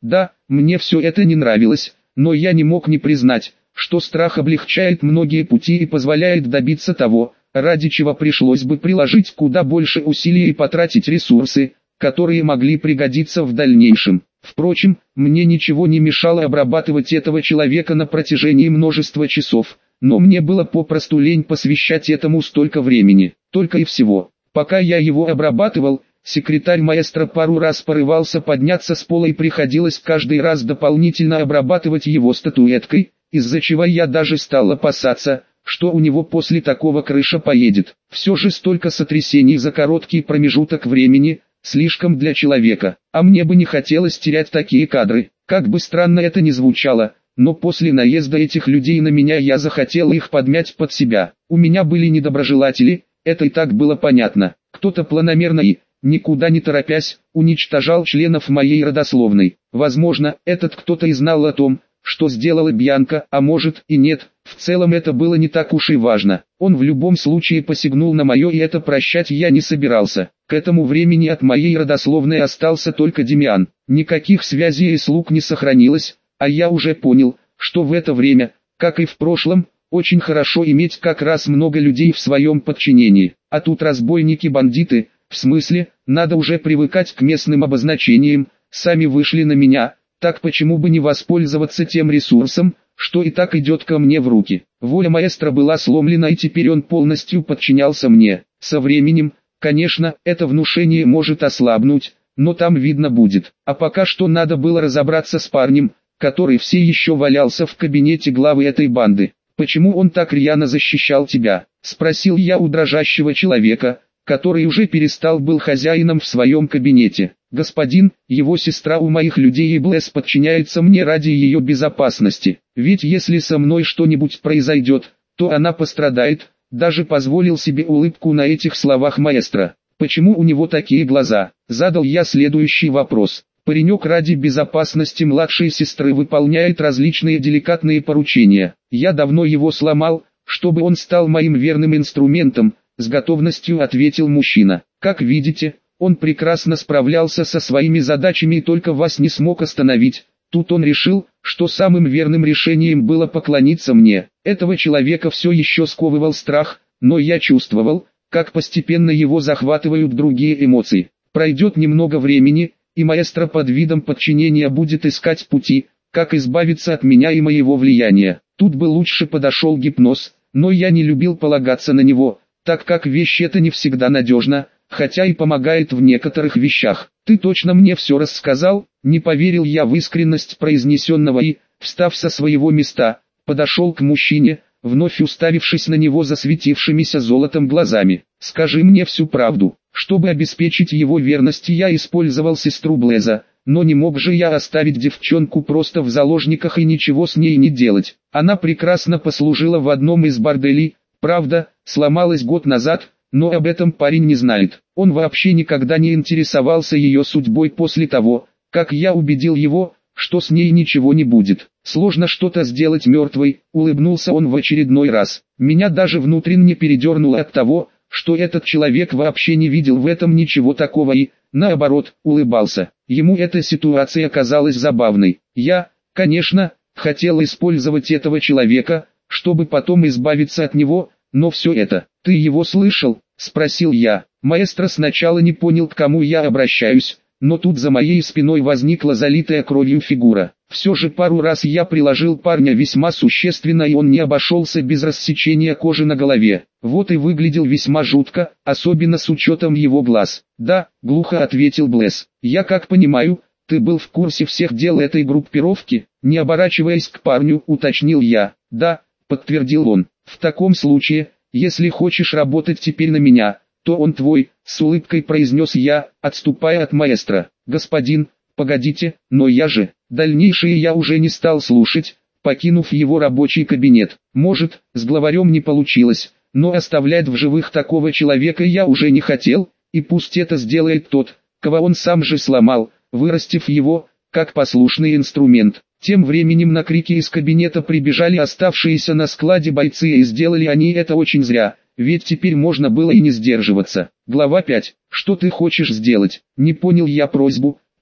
Да, мне все это не нравилось, но я не мог не признать, что страх облегчает многие пути и позволяет добиться того, ради чего пришлось бы приложить куда больше усилий и потратить ресурсы, которые могли пригодиться в дальнейшем. Впрочем, мне ничего не мешало обрабатывать этого человека на протяжении множества часов, но мне было попросту лень посвящать этому столько времени, только и всего. Пока я его обрабатывал, секретарь маэстро пару раз порывался подняться с пола и приходилось каждый раз дополнительно обрабатывать его статуэткой, из-за чего я даже стал опасаться, что у него после такого крыша поедет. Все же столько сотрясений за короткий промежуток времени, слишком для человека, а мне бы не хотелось терять такие кадры. Как бы странно это ни звучало, но после наезда этих людей на меня я захотел их подмять под себя. У меня были недоброжелатели, это и так было понятно. Кто-то планомерно и, никуда не торопясь, уничтожал членов моей родословной. Возможно, этот кто-то и знал о том, что сделала Бьянка, а может и нет, в целом это было не так уж и важно. Он в любом случае посягнул на мое, и это прощать я не собирался. К этому времени от моей родословной остался только Демиан. Никаких связей и слуг не сохранилось, а я уже понял, что в это время, как и в прошлом, очень хорошо иметь как раз много людей в своем подчинении. А тут разбойники-бандиты, в смысле, надо уже привыкать к местным обозначениям, сами вышли на меня. Так почему бы не воспользоваться тем ресурсом, что и так идет ко мне в руки? Воля маэстро была сломлена, и теперь он полностью подчинялся мне. Со временем, конечно, это внушение может ослабнуть, но там видно будет. А пока что надо было разобраться с парнем, который все еще валялся в кабинете главы этой банды. «Почему он так рьяно защищал тебя?» – спросил я у дрожащего человека, который уже перестал был хозяином в своем кабинете. «Господин, его сестра у моих людей и Блэс подчиняется мне ради ее безопасности. Ведь если со мной что-нибудь произойдет, то она пострадает», даже позволил себе улыбку на этих словах маэстро. «Почему у него такие глаза?» Задал я следующий вопрос. Паренек ради безопасности младшей сестры выполняет различные деликатные поручения. Я давно его сломал, чтобы он стал моим верным инструментом, с готовностью ответил мужчина. Как видите, он прекрасно справлялся со своими задачами и только вас не смог остановить. Тут он решил, что самым верным решением было поклониться мне. Этого человека все еще сковывал страх, но я чувствовал, как постепенно его захватывают другие эмоции. Пройдет немного времени, и маэстро под видом подчинения будет искать пути, как избавиться от меня и моего влияния. Тут бы лучше подошел гипноз, но я не любил полагаться на него, так как вещь эта не всегда надежна, хотя и помогает в некоторых вещах. «Ты точно мне все рассказал?» Не поверил я в искренность произнесенного и, встав со своего места, подошел к мужчине, вновь уставившись на него засветившимися золотом глазами. «Скажи мне всю правду». Чтобы обеспечить его верность, я использовал сестру Блэза, но не мог же я оставить девчонку просто в заложниках и ничего с ней не делать. Она прекрасно послужила в одном из борделей, правда, сломалась год назад, но об этом парень не знает. Он вообще никогда не интересовался ее судьбой после того, как я убедил его, что с ней ничего не будет. Сложно что-то сделать мертвой, улыбнулся он в очередной раз. Меня даже внутренне передернуло от того, что этот человек вообще не видел в этом ничего такого и, наоборот, улыбался. Ему эта ситуация казалась забавной. Я, конечно, хотел использовать этого человека, чтобы потом избавиться от него, но все это, ты его слышал? Спросил я. Маэстро сначала не понял, к кому я обращаюсь, но тут за моей спиной возникла залитая кровью фигура. Все же пару раз я приложил парня весьма существенно, и он не обошелся без рассечения кожи на голове. Вот и выглядел весьма жутко, особенно с учетом его глаз. «Да», — глухо ответил Блэс. «Я как понимаю, ты был в курсе всех дел этой группировки?» Не оборачиваясь к парню, уточнил я. «Да», — подтвердил он. «В таком случае, если хочешь работать теперь на меня, то он твой», — с улыбкой произнес я, отступая от маэстро. «Господин, погодите, но я же...» Дальнейшее я уже не стал слушать, покинув его рабочий кабинет. Может, с главарем не получилось, но оставлять в живых такого человека я уже не хотел, и пусть это сделает тот, кого он сам же сломал, вырастив его, как послушный инструмент. Тем временем на крики из кабинета прибежали оставшиеся на складе бойцы, и сделали они это очень зря, ведь теперь можно было и не сдерживаться. Глава 5. «Что ты хочешь сделать?» Не понял я просьбу,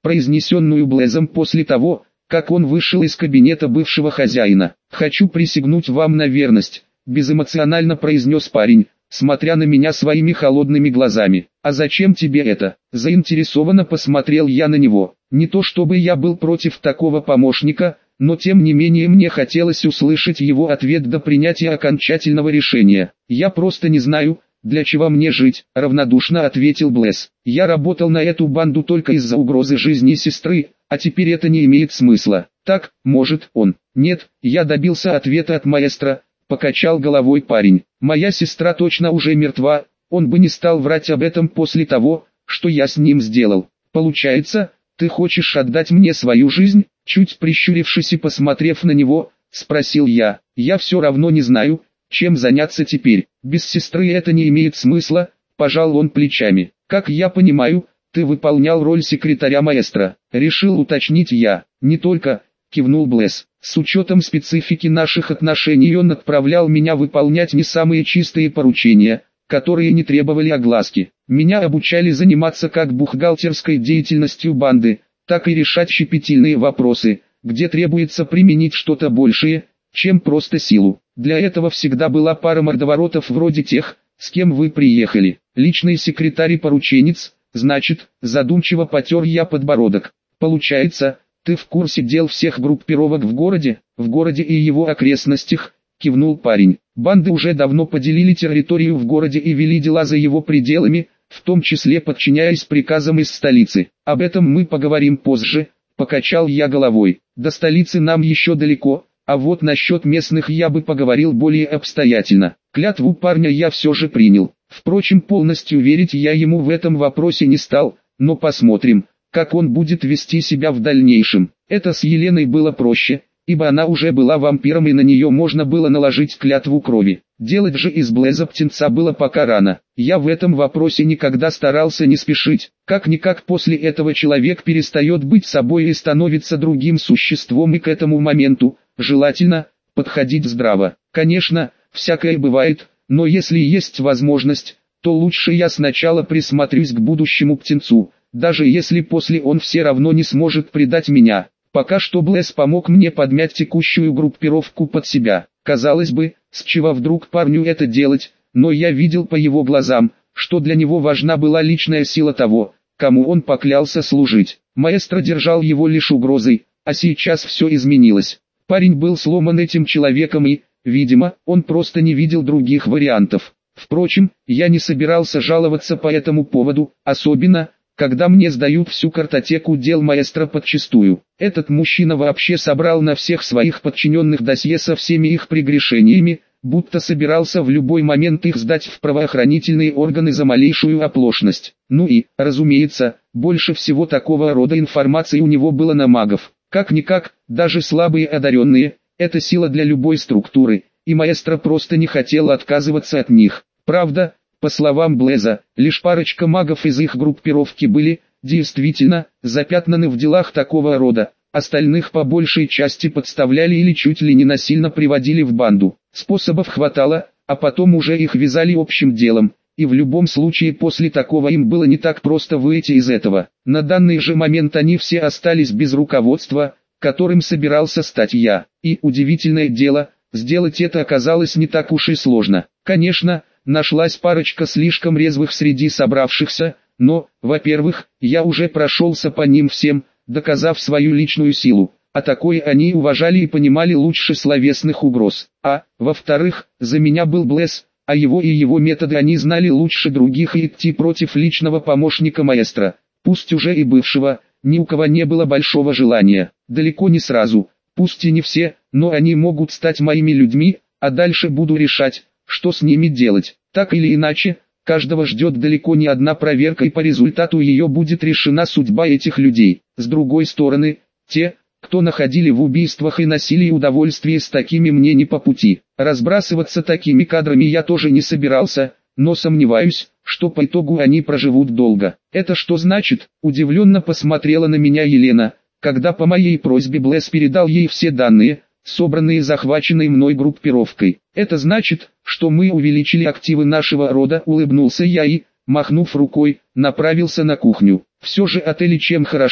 произнесенную Блэзом после того, как он вышел из кабинета бывшего хозяина. «Хочу присягнуть вам на верность», — безэмоционально произнес парень, смотря на меня своими холодными глазами. «А зачем тебе это?» Заинтересованно посмотрел я на него. Не то чтобы я был против такого помощника, но тем не менее мне хотелось услышать его ответ до принятия окончательного решения. «Я просто не знаю, для чего мне жить», — равнодушно ответил Блэз. «Я работал на эту банду только из-за угрозы жизни сестры, а теперь это не имеет смысла. Так, может, он...» «Нет, я добился ответа от маэстро», — покачал головой парень. «Моя сестра точно уже мертва, он бы не стал врать об этом после того, что я с ним сделал. Получается, ты хочешь отдать мне свою жизнь?» Чуть прищурившись и посмотрев на него, спросил я. «Я все равно не знаю, чем заняться теперь. Без сестры это не имеет смысла», — пожал он плечами. «Как я понимаю, ты выполнял роль секретаря маэстро», — решил уточнить я. «Не только», — кивнул Блэз. «С учетом специфики наших отношений он отправлял меня выполнять не самые чистые поручения, которые не требовали огласки. Меня обучали заниматься как бухгалтерской деятельностью банды, так и решать щепетильные вопросы, где требуется применить что-то большее, чем просто силу. Для этого всегда была пара мордоворотов вроде тех, с кем вы приехали. Личный секретарь и порученец, значит», задумчиво потер я подбородок. «Получается, ты в курсе дел всех группировок в городе и его окрестностях», кивнул парень. «Банды уже давно поделили территорию в городе и вели дела за его пределами, в том числе подчиняясь приказам из столицы. Об этом мы поговорим позже», покачал я головой. «До столицы нам еще далеко, а вот насчет местных я бы поговорил более обстоятельно. Клятву парня я все же принял. Впрочем, полностью верить я ему в этом вопросе не стал, но посмотрим, как он будет вести себя в дальнейшем. Это с Еленой было проще, ибо она уже была вампиром и на нее можно было наложить клятву крови. Делать же из Блэза птенца было пока рано. Я в этом вопросе никогда старался не спешить. Как-никак после этого человек перестает быть собой и становится другим существом, и к этому моменту, желательно, подходить здраво. Конечно, всякое бывает, но если есть возможность, то лучше я сначала присмотрюсь к будущему птенцу, даже если после он все равно не сможет предать меня. Пока что Блэз помог мне подмять текущую группировку под себя. Казалось бы, с чего вдруг парню это делать, но я видел по его глазам, что для него важна была личная сила того, кому он поклялся служить. Маэстро держал его лишь угрозой, а сейчас все изменилось. Парень был сломан этим человеком и, видимо, он просто не видел других вариантов. Впрочем, я не собирался жаловаться по этому поводу, особенно, когда мне сдают всю картотеку дел маэстро подчистую. Этот мужчина вообще собрал на всех своих подчиненных досье со всеми их прегрешениями, будто собирался в любой момент их сдать в правоохранительные органы за малейшую оплошность. Ну и, разумеется, больше всего такого рода информации у него было на магов. Как-никак, даже слабые одаренные – это сила для любой структуры, и маэстро просто не хотел отказываться от них. Правда, по словам Блэза, лишь парочка магов из их группировки были, действительно, запятнаны в делах такого рода, остальных по большей части подставляли или чуть ли не насильно приводили в банду. Способов хватало, а потом уже их вязали общим делом, и в любом случае после такого им было не так просто выйти из этого. На данный же момент они все остались без руководства, которым собирался стать я, и, удивительное дело, сделать это оказалось не так уж и сложно. Конечно, нашлась парочка слишком резвых среди собравшихся, но, во-первых, я уже прошелся по ним всем, доказав свою личную силу, а такое они уважали и понимали лучше словесных угроз. А, во-вторых, за меня был Блэз, а его и его методы они знали лучше других, и идти против личного помощника маэстро, пусть уже и бывшего, ни у кого не было большого желания. Далеко не сразу, пусть и не все, но они могут стать моими людьми, а дальше буду решать, что с ними делать. Так или иначе, каждого ждет далеко не одна проверка, и по результату ее будет решена судьба этих людей. С другой стороны, те, кто находили в убийствах и насилии удовольствие, с такими мне не по пути. Разбрасываться такими кадрами я тоже не собирался, но сомневаюсь, что по итогу они проживут долго. «Это что значит?» – удивленно посмотрела на меня Елена, когда по моей просьбе Блэз передал ей все данные, собранные захваченной мной группировкой. «Это значит, что мы увеличили активы нашего рода», — улыбнулся я и, махнув рукой, направился на кухню. Все же отели чем хороши,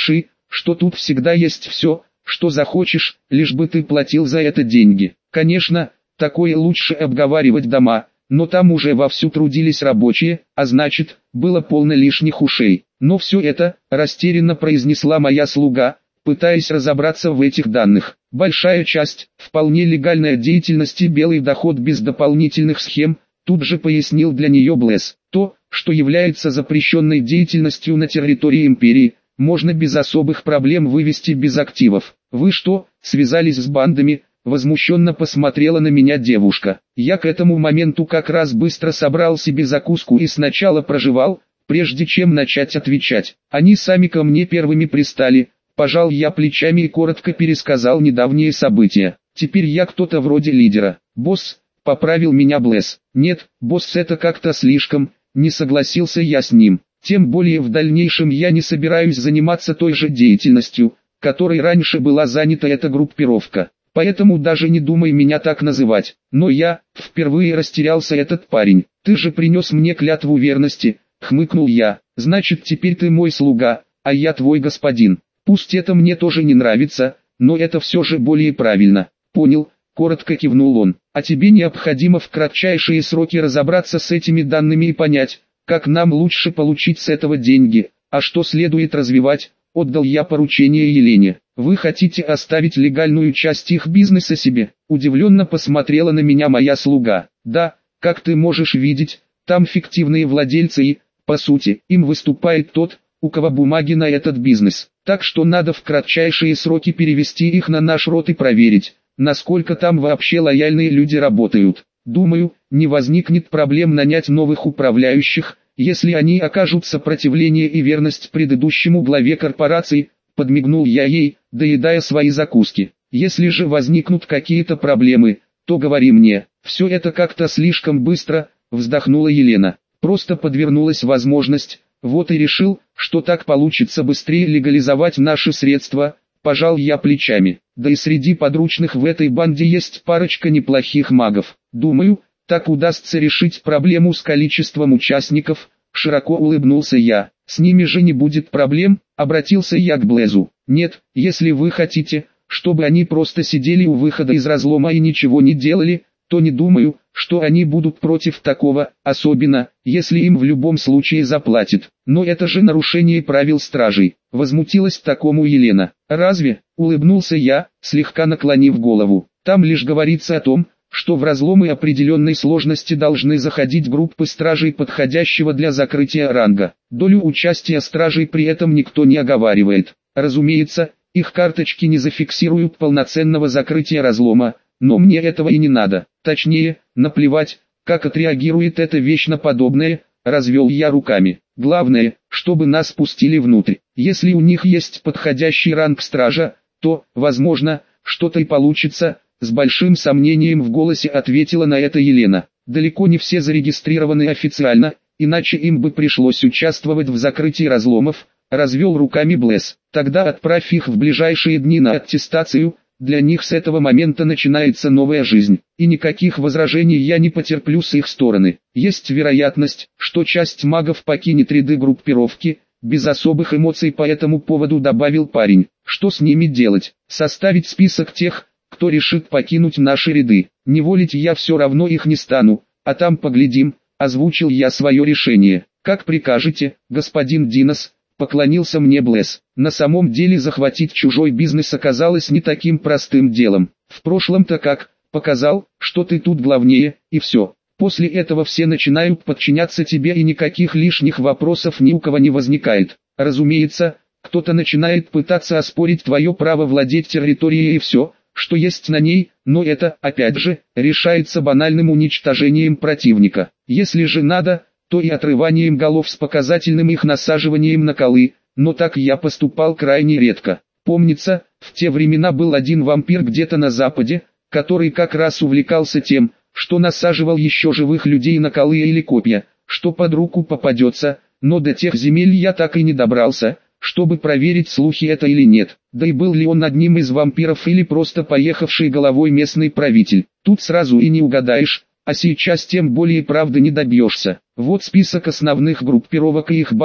что тут всегда есть все, что захочешь, лишь бы ты платил за это деньги. Конечно, такое лучше обговаривать дома, но там уже вовсю трудились рабочие, а значит, было полно лишних ушей. Но все это, растерянно произнесла моя слуга, пытаясь разобраться в этих данных. Большая часть, вполне легальная деятельности, белый доход без дополнительных схем, тут же пояснил для нее Блэс. То, что является запрещенной деятельностью на территории империи, можно без особых проблем вывести без активов. Вы что, связались с бандами? Возмущенно посмотрела на меня девушка. Я к этому моменту как раз быстро собрал себе закуску и сначала прожевал, прежде чем начать отвечать. Они сами ко мне первыми пристали. Пожал я плечами и коротко пересказал недавние события. Теперь я кто-то вроде лидера. Босс, поправил меня Блэс. Нет, босс, это как-то слишком, не согласился я с ним. Тем более в дальнейшем я не собираюсь заниматься той же деятельностью, которой раньше была занята эта группировка. Поэтому даже не думай меня так называть. Но я, впервые растерялся этот парень. Ты же принес мне клятву верности, хмыкнул я. Значит, теперь ты мой слуга, а я твой господин. Пусть это мне тоже не нравится, но это все же более правильно. Понял, коротко кивнул он. А тебе необходимо в кратчайшие сроки разобраться с этими данными и понять, как нам лучше получить с этого деньги, а что следует развивать. Отдал я поручение Елене. Вы хотите оставить легальную часть их бизнеса себе? Удивленно посмотрела на меня моя слуга. Да, как ты можешь видеть, там фиктивные владельцы и, по сути, им выступает тот, у кого бумаги на этот бизнес. Так что надо в кратчайшие сроки перевести их на наш род и проверить, насколько там вообще лояльные люди работают. Думаю, не возникнет проблем нанять новых управляющих, если они окажут сопротивление и верность предыдущему главе корпорации, подмигнул я ей, доедая свои закуски. Если же возникнут какие-то проблемы, то говори мне. Все это как-то слишком быстро, вздохнула Елена. Просто подвернулась возможность, вот и решил, что так получится быстрее легализовать наши средства, пожал я плечами. Да и среди подручных в этой банде есть парочка неплохих магов. Думаю, так удастся решить проблему с количеством участников, широко улыбнулся я. С ними же не будет проблем, обратился я к Блэзу. Нет, если вы хотите, чтобы они просто сидели у выхода из разлома и ничего не делали, то не думаю, что они будут против такого, особенно, если им в любом случае заплатят. Но это же нарушение правил стражей, возмутилась такому Елена. Разве? Улыбнулся я, слегка наклонив голову. Там лишь говорится о том, что в разломы определенной сложности должны заходить группы стражей подходящего для закрытия ранга. Долю участия стражей при этом никто не оговаривает. Разумеется, их карточки не зафиксируют полноценного закрытия разлома, но мне этого и не надо. Точнее, наплевать, как отреагирует это вечно подобное, развел я руками. Главное, чтобы нас пустили внутрь. Если у них есть подходящий ранг стража, то, возможно, что-то и получится. С большим сомнением в голосе ответила на это Елена. Далеко не все зарегистрированы официально, иначе им бы пришлось участвовать в закрытии разломов, развел руками Блэс. Тогда отправь их в ближайшие дни на аттестацию, для них с этого момента начинается новая жизнь. И никаких возражений я не потерплю с их стороны. Есть вероятность, что часть магов покинет ряды группировки, без особых эмоций по этому поводу добавил парень. Что с ними делать? Составить список тех, кто решит покинуть наши ряды. Не волить я все равно их не стану, а там поглядим, озвучил я свое решение. Как прикажете, господин Динос, поклонился мне Блэс. На самом деле захватить чужой бизнес оказалось не таким простым делом. В прошлом-то как, показал, что ты тут главнее, и все. После этого все начинают подчиняться тебе и никаких лишних вопросов ни у кого не возникает. Разумеется, кто-то начинает пытаться оспорить твое право владеть территорией и все, что есть на ней, но это, опять же, решается банальным уничтожением противника. Если же надо, то и отрыванием голов с показательным их насаживанием на колы, но так я поступал крайне редко. Помнится, в те времена был один вампир где-то на западе, который как раз увлекался тем, что насаживал еще живых людей на колы или копья, что под руку попадется, но до тех земель я так и не добрался, чтобы проверить, слухи это или нет. Да и был ли он одним из вампиров или просто поехавший головой местный правитель. Тут сразу и не угадаешь, а сейчас тем более правды не добьешься. Вот список основных группировок и их баз,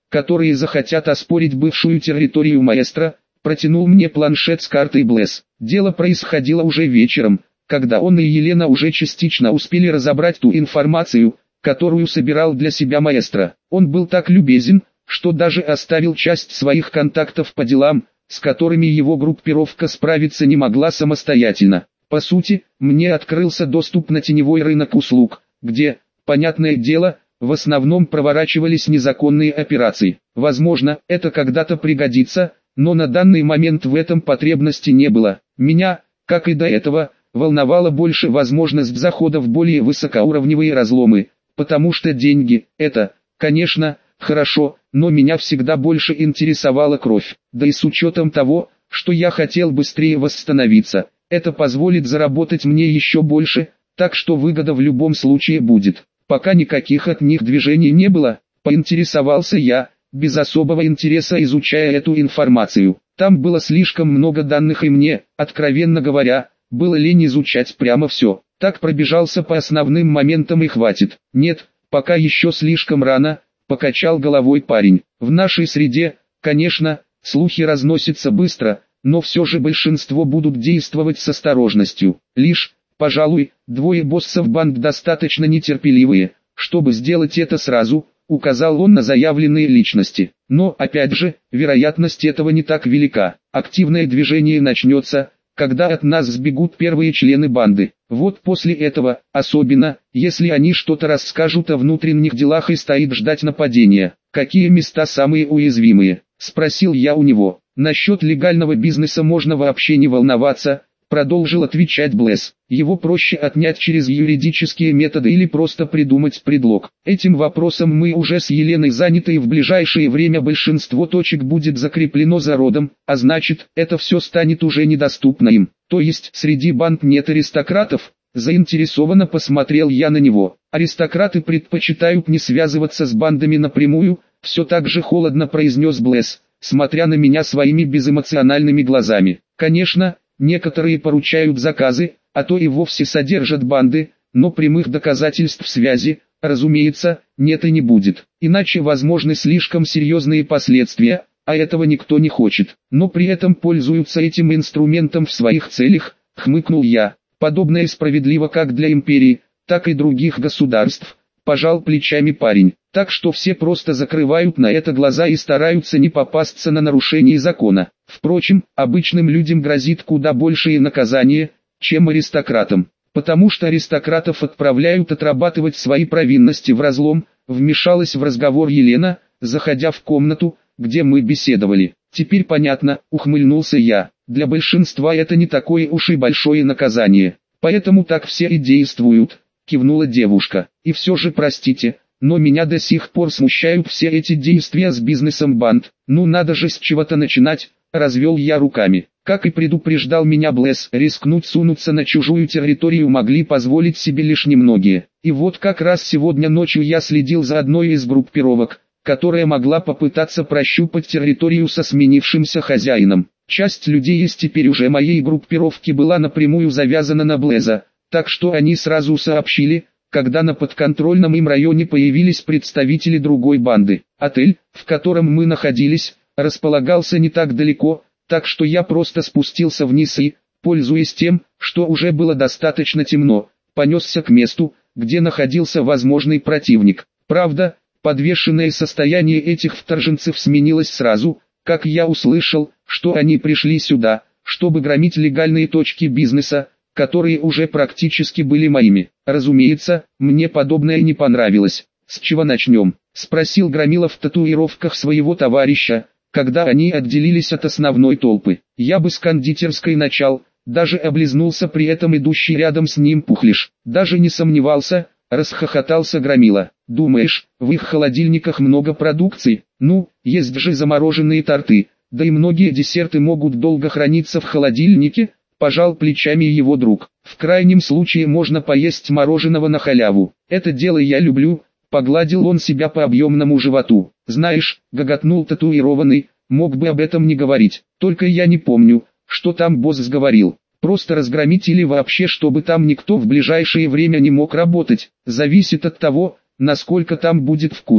которые захотят оспорить бывшую территорию маэстро, протянул мне планшет с картой Блэс. Дело происходило уже вечером, когда он и Елена уже частично успели разобрать ту информацию, которую собирал для себя маэстро. Он был так любезен, что даже оставил часть своих контактов по делам, с которыми его группировка справиться не могла самостоятельно. По сути, мне открылся доступ на теневой рынок услуг, где, понятное дело, в основном проворачивались незаконные операции. Возможно, это когда-то пригодится, но на данный момент в этом потребности не было. Меня, как и до этого, волновала больше возможность захода в более высокоуровневые разломы, потому что деньги – это, конечно, хорошо, но меня всегда больше интересовала кровь. Да и с учетом того, что я хотел быстрее восстановиться, это позволит заработать мне еще больше, так что выгода в любом случае будет. Пока никаких от них движений не было, поинтересовался я, без особого интереса изучая эту информацию. Там было слишком много данных и мне, откровенно говоря, было лень изучать прямо все. Так пробежался по основным моментам и хватит. Нет, пока еще слишком рано, покачал головой парень. В нашей среде, конечно, слухи разносятся быстро, но все же большинство будут действовать с осторожностью. Лишь, пожалуй, двое боссов банд достаточно нетерпеливые, чтобы сделать это сразу, указал он на заявленные личности. Но, опять же, вероятность этого не так велика. Активное движение начнется, когда от нас сбегут первые члены банды. Вот после этого, особенно, если они что-то расскажут о внутренних делах и стоит ждать нападения. Какие места самые уязвимые? Спросил я у него. Насчет легального бизнеса можно вообще не волноваться, продолжил отвечать Блэс. Его проще отнять через юридические методы или просто придумать предлог. Этим вопросом мы уже с Еленой заняты, и в ближайшее время большинство точек будет закреплено за родом, а значит, это все станет уже недоступно им. То есть среди банд нет аристократов? Заинтересованно посмотрел я на него. Аристократы предпочитают не связываться с бандами напрямую, все так же холодно произнес Блэс, смотря на меня своими безэмоциональными глазами. Конечно, некоторые поручают заказы, а то и вовсе содержат банды, но прямых доказательств связи, разумеется, нет и не будет. Иначе возможны слишком серьезные последствия, а этого никто не хочет. Но при этом пользуются этим инструментом в своих целях, хмыкнул я. Подобное справедливо как для империи, так и других государств, пожал плечами парень. Так что все просто закрывают на это глаза и стараются не попасться на нарушение закона. Впрочем, обычным людям грозит куда большее наказание, чем аристократам. Потому что аристократов отправляют отрабатывать свои провинности в разлом, вмешалась в разговор Елена, заходя в комнату, где мы беседовали. Теперь понятно, ухмыльнулся я. Для большинства это не такое уж и большое наказание. Поэтому так все и действуют, кивнула девушка. И все же простите, но меня до сих пор смущают все эти действия с бизнесом банд. Ну надо же с чего-то начинать, развел я руками. Как и предупреждал меня Блэс, рискнуть сунуться на чужую территорию могли позволить себе лишь немногие. И вот как раз сегодня ночью я следил за одной из группировок, которая могла попытаться прощупать территорию со сменившимся хозяином. Часть людей из теперь уже моей группировки была напрямую завязана на Блэза, так что они сразу сообщили, когда на подконтрольном им районе появились представители другой банды. Отель, в котором мы находились, располагался не так далеко, так что я просто спустился вниз и, пользуясь тем, что уже было достаточно темно, понесся к месту, где находился возможный противник. Правда, подвешенное состояние этих вторженцев сменилось сразу, как я услышал, что они пришли сюда, чтобы громить легальные точки бизнеса, которые уже практически были моими. Разумеется, мне подобное не понравилось. «С чего начнем?» – спросил Громила в татуировках своего товарища, когда они отделились от основной толпы. Я бы с кондитерской начал, даже облизнулся при этом идущий рядом с ним Пухлиш. Даже не сомневался, расхохотался Громила. «Думаешь, в их холодильниках много продукции? Ну, есть же замороженные торты, да и многие десерты могут долго храниться в холодильнике», пожал плечами его друг. «В крайнем случае можно поесть мороженого на халяву. Это дело я люблю», погладил он себя по объемному животу. «Знаешь», гоготнул татуированный, мог бы об этом не говорить. Только я не помню, что там босс говорил. Просто разгромить или вообще чтобы там никто в ближайшее время не мог работать. Зависит от того, насколько там будет вкусно.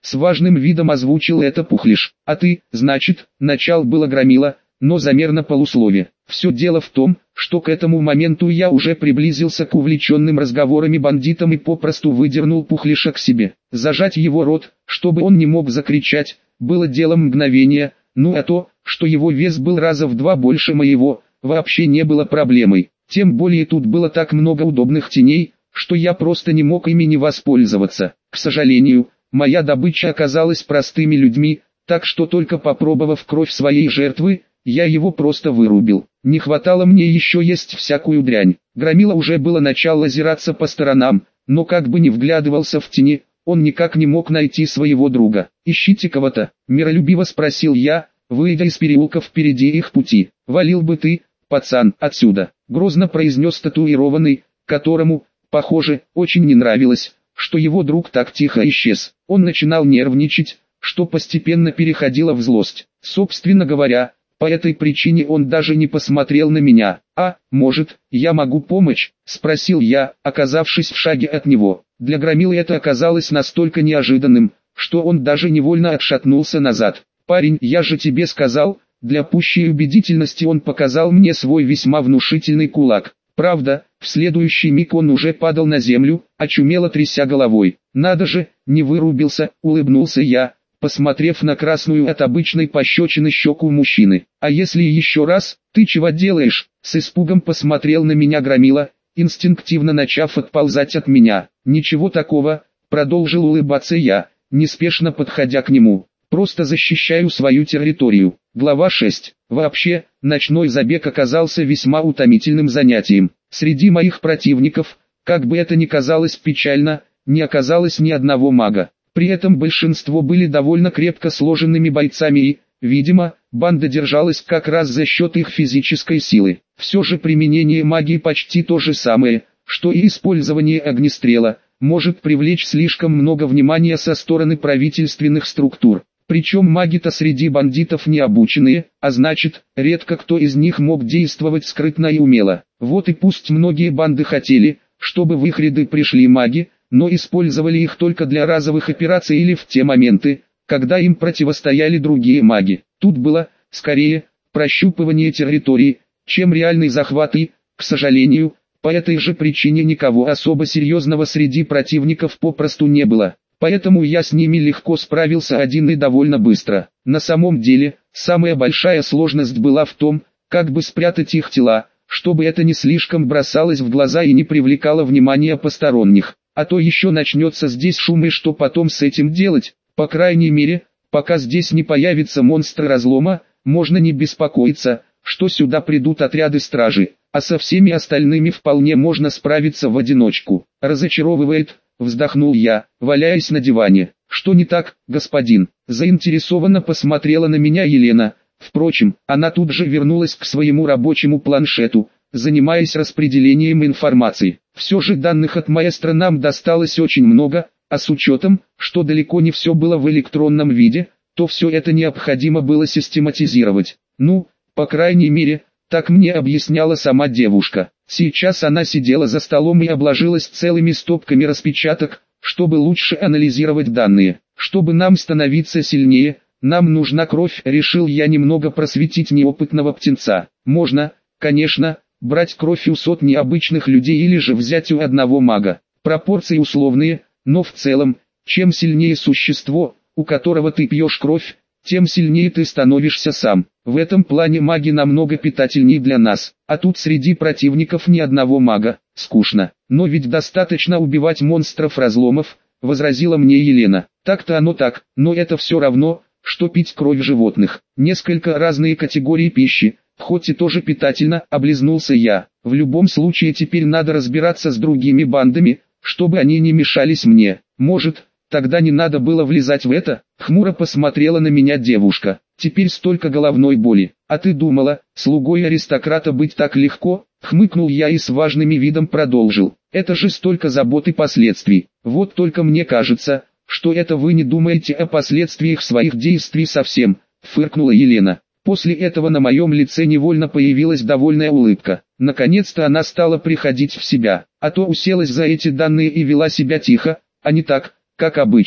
С важным видом озвучил это Пухлиш. А ты, значит, начал было Громила, но замер на полуслове. Все дело в том, что к этому моменту я уже приблизился к увлеченным разговорами бандитам и попросту выдернул Пухлиша к себе. Зажать его рот, чтобы он не мог закричать, было делом мгновения, ну а то, что его вес был раза в 2 больше моего, вообще не было проблемой. Тем более тут было так много удобных теней, что я просто не мог ими не воспользоваться. К сожалению, моя добыча оказалась простыми людьми, так что только попробовав кровь своей жертвы, я его просто вырубил. Не хватало мне еще есть всякую дрянь. Громила уже было начал озираться по сторонам, но как бы ни вглядывался в тени, он никак не мог найти своего друга. «Ищите кого-то?» – миролюбиво спросил я, выйдя из переулка впереди их пути. «Валил бы ты, пацан, отсюда!» – грозно произнес татуированный, которому, похоже, очень не нравилось, что его друг так тихо исчез. Он начинал нервничать, что постепенно переходило в злость. Собственно говоря, по этой причине он даже не посмотрел на меня. «А, может, я могу помочь?» – спросил я, оказавшись в шаге от него. Для Громилы это оказалось настолько неожиданным, что он даже невольно отшатнулся назад. «Парень, я же тебе сказал», для пущей убедительности он показал мне свой весьма внушительный кулак. Правда, в следующий миг он уже падал на землю, очумело тряся головой. «Надо же, не вырубился», – улыбнулся я, посмотрев на красную от обычной пощечины щеку мужчины. «А если еще раз, ты чего делаешь?» – с испугом посмотрел на меня Громила, инстинктивно начав отползать от меня. «Ничего такого», – продолжил улыбаться я, неспешно подходя к нему. «Просто защищаю свою территорию». Глава 6. Вообще, ночной забег оказался весьма утомительным занятием. Среди моих противников, как бы это ни казалось печально, не оказалось ни одного мага. При этом большинство были довольно крепко сложенными бойцами и, видимо, банда держалась как раз за счет их физической силы. Все же применение магии почти то же самое, что и использование огнестрела, может привлечь слишком много внимания со стороны правительственных структур. Причем маги-то среди бандитов не обученные, а значит, редко кто из них мог действовать скрытно и умело. Вот и пусть многие банды хотели, чтобы в их ряды пришли маги, но использовали их только для разовых операций или в те моменты, когда им противостояли другие маги. Тут было, скорее, прощупывание территории, чем реальный захват и, к сожалению, по этой же причине никого особо серьезного среди противников попросту не было. Поэтому я с ними легко справился один и довольно быстро. На самом деле, самая большая сложность была в том, как бы спрятать их тела, чтобы это не слишком бросалось в глаза и не привлекало внимания посторонних. А то еще начнется здесь шум, и что потом с этим делать? По крайней мере, пока здесь не появится монстр разлома, можно не беспокоиться, что сюда придут отряды стражи, а со всеми остальными вполне можно справиться в одиночку. Разочаровывает, вздохнул я, валяясь на диване. Что не так, господин? Заинтересованно посмотрела на меня Елена. Впрочем, она тут же вернулась к своему рабочему планшету, занимаясь распределением информации. Все же данных от маэстро нам досталось очень много, а с учетом, что далеко не все было в электронном виде, то все это необходимо было систематизировать. Ну, по крайней мере, так мне объясняла сама девушка. Сейчас она сидела за столом и обложилась целыми стопками распечаток, чтобы лучше анализировать данные. Чтобы нам становиться сильнее, нам нужна кровь, решил я немного просветить неопытного птенца. Можно, конечно, брать кровь у сотни обычных людей или же взять у одного мага. Пропорции условные, но в целом, чем сильнее существо, у которого ты пьешь кровь, тем сильнее ты становишься сам. В этом плане маги намного питательнее для нас, а тут среди противников ни одного мага, скучно. Но ведь достаточно убивать монстров-разломов, возразила мне Елена. Так-то оно так, но это все равно, что пить кровь животных. Несколько разные категории пищи, хоть и тоже питательно, облизнулся я. В любом случае теперь надо разбираться с другими бандами, чтобы они не мешались мне. Может, тогда не надо было влезать в это? Хмуро посмотрела на меня девушка. Теперь столько головной боли. А ты думала, слугой аристократа быть так легко? Хмыкнул я и с важным видом продолжил. Это же столько забот и последствий. Вот только мне кажется, что это вы не думаете о последствиях своих действий совсем, фыркнула Елена. После этого на моем лице невольно появилась довольная улыбка. Наконец-то она стала приходить в себя, а то уселась за эти данные и вела себя тихо, а не так, как обычно.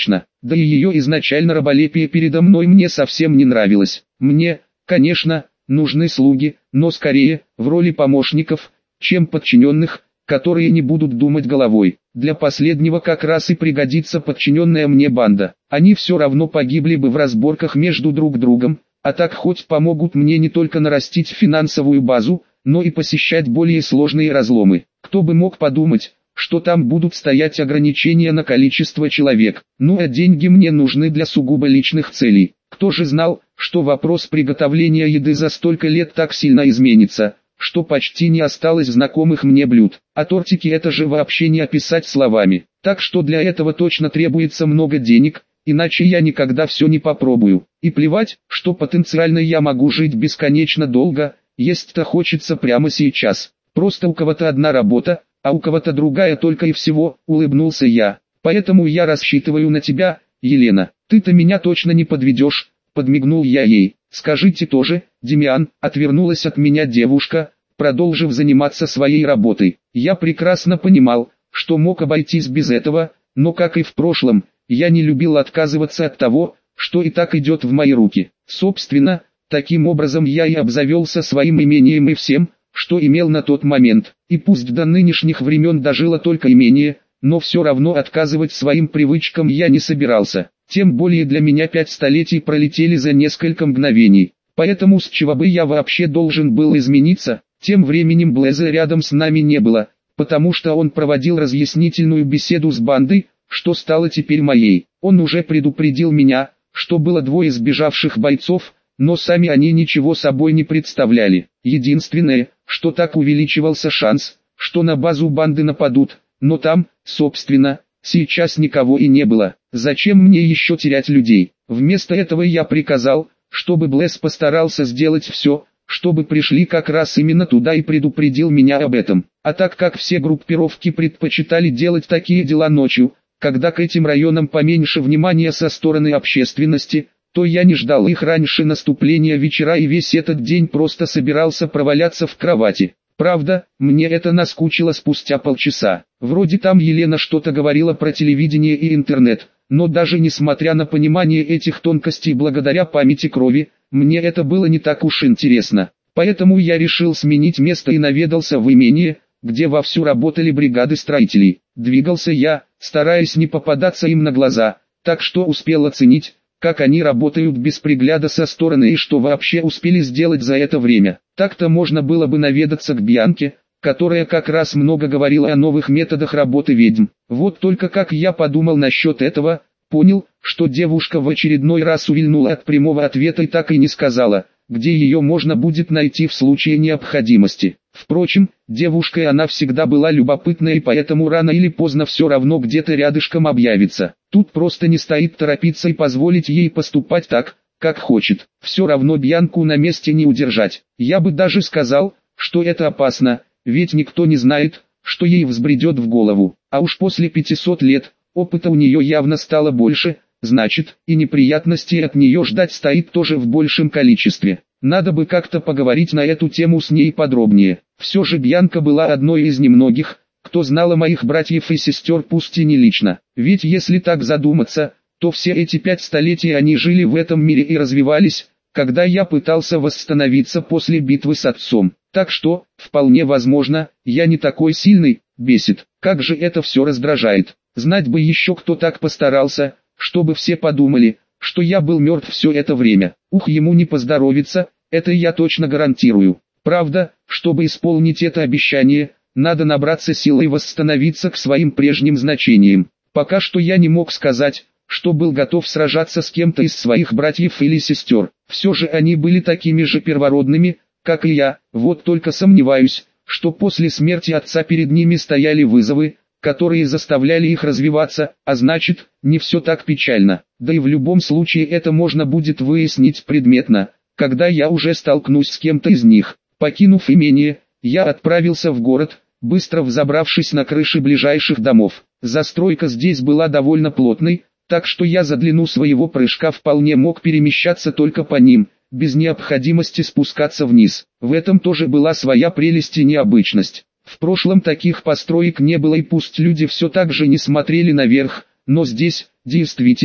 да и ее изначально раболепие передо мной мне совсем не нравилось. Мне, конечно, нужны слуги, но скорее, в роли помощников, чем подчиненных, которые не будут думать головой. Для последнего как раз и пригодится подчиненная мне банда. Они все равно погибли бы в разборках между друг другом, а так хоть помогут мне не только нарастить финансовую базу, но и посещать более сложные разломы. Кто бы мог подумать, что там будут стоять ограничения на количество человек. Ну а деньги мне нужны для сугубо личных целей. Кто же знал, что вопрос приготовления еды за столько лет так сильно изменится, что почти не осталось знакомых мне блюд. А тортики это же вообще не описать словами. Так что для этого точно требуется много денег, иначе я никогда все не попробую. И плевать, что потенциально я могу жить бесконечно долго, есть-то хочется прямо сейчас. Просто у кого-то одна работа, а у кого-то другая только и всего, улыбнулся я. Поэтому я рассчитываю на тебя, Елена. Ты-то меня точно не подведешь, подмигнул я ей. Скажите тоже, Демьян, отвернулась от меня девушка, продолжив заниматься своей работой. Я прекрасно понимал, что мог обойтись без этого, но как и в прошлом, я не любил отказываться от того, что и так идет в мои руки. Собственно, таким образом я и обзавелся своим имением и всем, что имел на тот момент. И пусть до нынешних времен дожило только имение, но все равно отказывать своим привычкам я не собирался. Тем более для меня 5 столетий пролетели за несколько мгновений. Поэтому с чего бы я вообще должен был измениться? Тем временем Блэза рядом с нами не было, потому что он проводил разъяснительную беседу с бандой, что стало теперь моей. Он уже предупредил меня, что было 2 сбежавших бойцов, но сами они ничего собой не представляли. Единственное, что так увеличивался шанс, что на базу банды нападут, но там, собственно, сейчас никого и не было. Зачем мне еще терять людей? Вместо этого я приказал, чтобы Блэз постарался сделать все, чтобы пришли как раз именно туда и предупредил меня об этом. А так как все группировки предпочитали делать такие дела ночью, когда к этим районам поменьше внимания со стороны общественности, то я не ждал их раньше наступления вечера и весь этот день просто собирался проваляться в кровати. Правда, мне это наскучило спустя полчаса. Вроде там Елена что-то говорила про телевидение и интернет, но даже несмотря на понимание этих тонкостей благодаря памяти крови, мне это было не так уж интересно. Поэтому я решил сменить место и наведался в имение, где вовсю работали бригады строителей. Двигался я, стараясь не попадаться им на глаза, так что успел оценить, как они работают без пригляда со стороны и что вообще успели сделать за это время. Так-то можно было бы наведаться к Бьянке, которая как раз много говорила о новых методах работы ведьм. Вот только как я подумал насчет этого, понял, что девушка в очередной раз увильнула от прямого ответа и так и не сказала, где ее можно будет найти в случае необходимости. Впрочем, девушкой она всегда была любопытной и поэтому рано или поздно все равно где-то рядышком объявится. Тут просто не стоит торопиться и позволить ей поступать так, как хочет. Все равно Бьянку на месте не удержать. Я бы даже сказал, что это опасно, ведь никто не знает, что ей взбредет в голову. А уж после 500 лет, опыта у нее явно стало больше, значит, и неприятностей от нее ждать стоит тоже в большем количестве. Надо бы как-то поговорить на эту тему с ней подробнее. Все же Бьянка была одной из немногих, кто знала моих братьев и сестер пусть и не лично. Ведь если так задуматься, то все эти 5 столетий они жили в этом мире и развивались, когда я пытался восстановиться после битвы с отцом. Так что, вполне возможно, я не такой сильный, бесит. Как же это все раздражает. Знать бы еще кто так постарался, чтобы все подумали, что я был мертв все это время. Ух, ему не поздоровится, это я точно гарантирую. Правда, чтобы исполнить это обещание, надо набраться сил и восстановиться к своим прежним значениям. Пока что я не мог сказать, что был готов сражаться с кем-то из своих братьев или сестер. Все же они были такими же первородными, как и я, вот только сомневаюсь, что после смерти отца перед ними стояли вызовы, которые заставляли их развиваться, а значит, не все так печально. Да и в любом случае это можно будет выяснить предметно, когда я уже столкнусь с кем-то из них. Покинув имение, я отправился в город, быстро взобравшись на крыши ближайших домов. Застройка здесь была довольно плотной, так что я за длину своего прыжка вполне мог перемещаться только по ним, без необходимости спускаться вниз. В этом тоже была своя прелесть и необычность. В прошлом таких построек не было и пусть люди все так же не смотрели наверх, но здесь, действительно,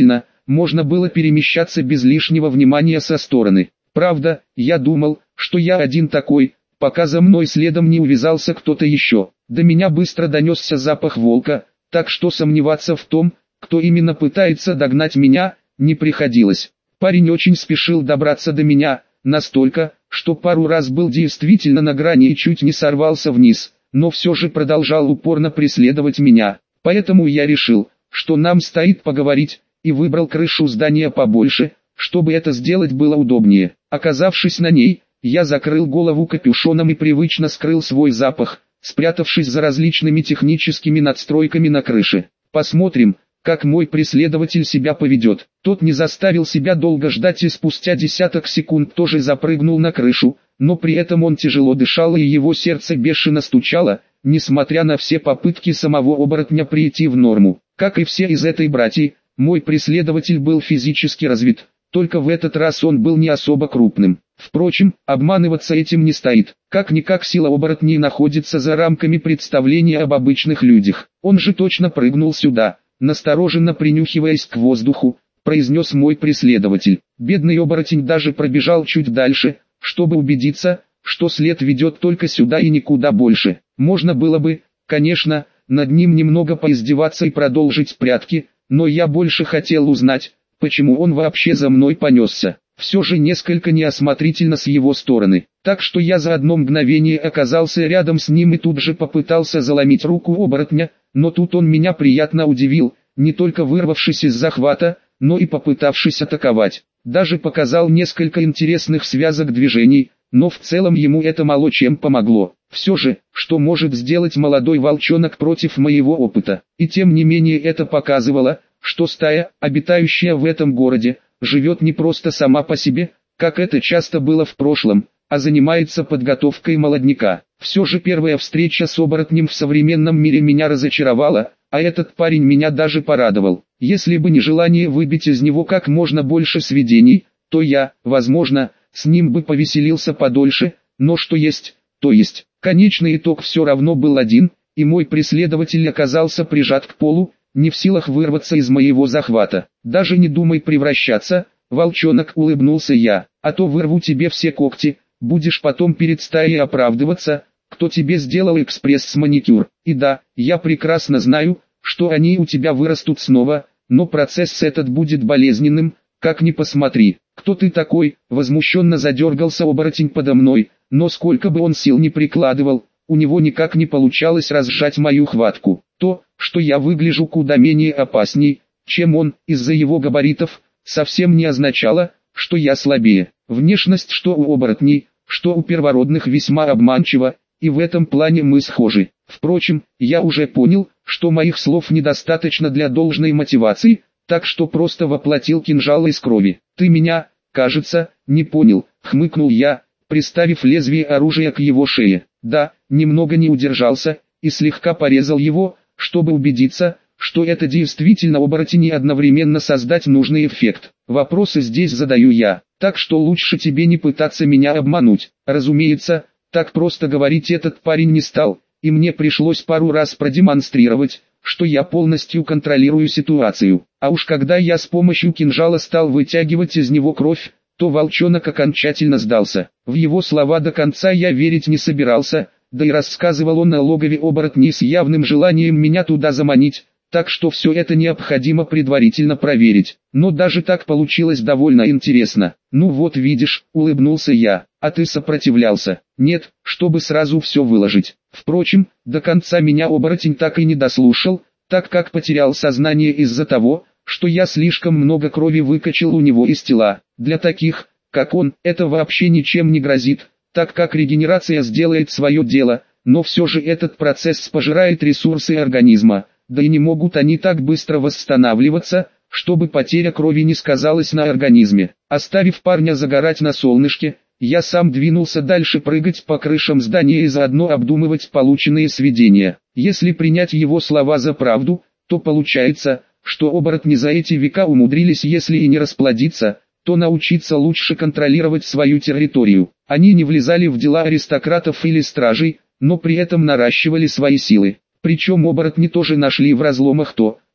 можно было перемещаться без лишнего внимания со стороны. Правда, я думал, что я один такой, пока за мной следом не увязался кто-то еще. До меня быстро донесся запах волка, так что сомневаться в том, кто именно пытается догнать меня, не приходилось. Парень очень спешил добраться до меня, настолько, что пару раз был действительно на грани и чуть не сорвался вниз, но все же продолжал упорно преследовать меня. Поэтому я решил, что нам стоит поговорить, и выбрал крышу здания побольше, чтобы это сделать было удобнее. Оказавшись на ней, я закрыл голову капюшоном и привычно скрыл свой запах, спрятавшись за различными техническими надстройками на крыше. Посмотрим, как мой преследователь себя поведет. Тот не заставил себя долго ждать и спустя десяток секунд тоже запрыгнул на крышу, но при этом он тяжело дышал и его сердце бешено стучало, несмотря на все попытки самого оборотня прийти в норму. Как и все из этой братьи, мой преследователь был физически развит, только в этот раз он был не особо крупным. Впрочем, обманываться этим не стоит. Как-никак сила оборотней находится за рамками представления об обычных людях. Он же точно прыгнул сюда, настороженно принюхиваясь к воздуху, произнес мой преследователь. Бедный оборотень даже пробежал чуть дальше, чтобы убедиться, что след ведет только сюда и никуда больше. Можно было бы, конечно, над ним немного поиздеваться и продолжить прятки, но я больше хотел узнать, почему он вообще за мной понесся. Все же несколько неосмотрительно с его стороны, так что я за одно мгновение оказался рядом с ним и тут же попытался заломить руку оборотня, но тут он меня приятно удивил, не только вырвавшись из захвата, но и попытавшись атаковать. Даже показал несколько интересных связок движений, но в целом ему это мало чем помогло. Все же, что может сделать молодой волчонок против моего опыта? И тем не менее это показывало, что стая, обитающая в этом городе, живет не просто сама по себе, как это часто было в прошлом, а занимается подготовкой молодняка. Все же первая встреча с оборотнем в современном мире меня разочаровала, а этот парень меня даже порадовал. Если бы не желание выбить из него как можно больше сведений, то я, возможно, с ним бы повеселился подольше, но что есть, то есть. Конечный итог все равно был один, и мой преследователь оказался прижат к полу, не в силах вырваться из моего захвата. Даже не думай превращаться, волчонок, улыбнулся я, а то вырву тебе все когти, будешь потом перед стаей оправдываться, кто тебе сделал экспресс-маникюр. И да, я прекрасно знаю, что они у тебя вырастут снова, но процесс этот будет болезненным, как ни посмотри. Кто ты такой? Возмущенно задергался оборотень подо мной, но сколько бы он сил не прикладывал, у него никак не получалось разжать мою хватку. То, что я выгляжу куда менее опасней, чем он, из-за его габаритов, совсем не означало, что я слабее. Внешность что у оборотней, что у первородных весьма обманчива, и в этом плане мы схожи. Впрочем, я уже понял, что моих слов недостаточно для должной мотивации, так что просто воплотил кинжал из крови. Ты меня, кажется, не понял, хмыкнул я, приставив лезвие оружия к его шее. Да, немного не удержался, и слегка порезал его, чтобы убедиться, что это действительно оборотень и одновременно создать нужный эффект. Вопросы здесь задаю я, так что лучше тебе не пытаться меня обмануть. Разумеется, так просто говорить этот парень не стал, и мне пришлось пару раз продемонстрировать, что я полностью контролирую ситуацию. А уж когда я с помощью кинжала стал вытягивать из него кровь, то волчонок окончательно сдался. В его слова до конца я верить не собирался, да и рассказывал он о логове оборотней с явным желанием меня туда заманить, так что все это необходимо предварительно проверить. Но даже так получилось довольно интересно. Ну вот видишь, улыбнулся я, а ты сопротивлялся. Нет, чтобы сразу все выложить. Впрочем, до конца меня оборотень так и не дослушал, так как потерял сознание из-за того, что я слишком много крови выкачал у него из тела. Для таких, как он, это вообще ничем не грозит, так как регенерация сделает свое дело, но все же этот процесс пожирает ресурсы организма, да и не могут они так быстро восстанавливаться, чтобы потеря крови не сказалась на организме. Оставив парня загорать на солнышке, я сам двинулся дальше прыгать по крышам здания и заодно обдумывать полученные сведения. Если принять его слова за правду, то получается, что оборотни за эти века умудрились, если и не расплодиться, то научиться лучше контролировать свою территорию. Они не влезали в дела аристократов или стражей, но при этом наращивали свои силы. Причем оборотни тоже нашли в разломах то,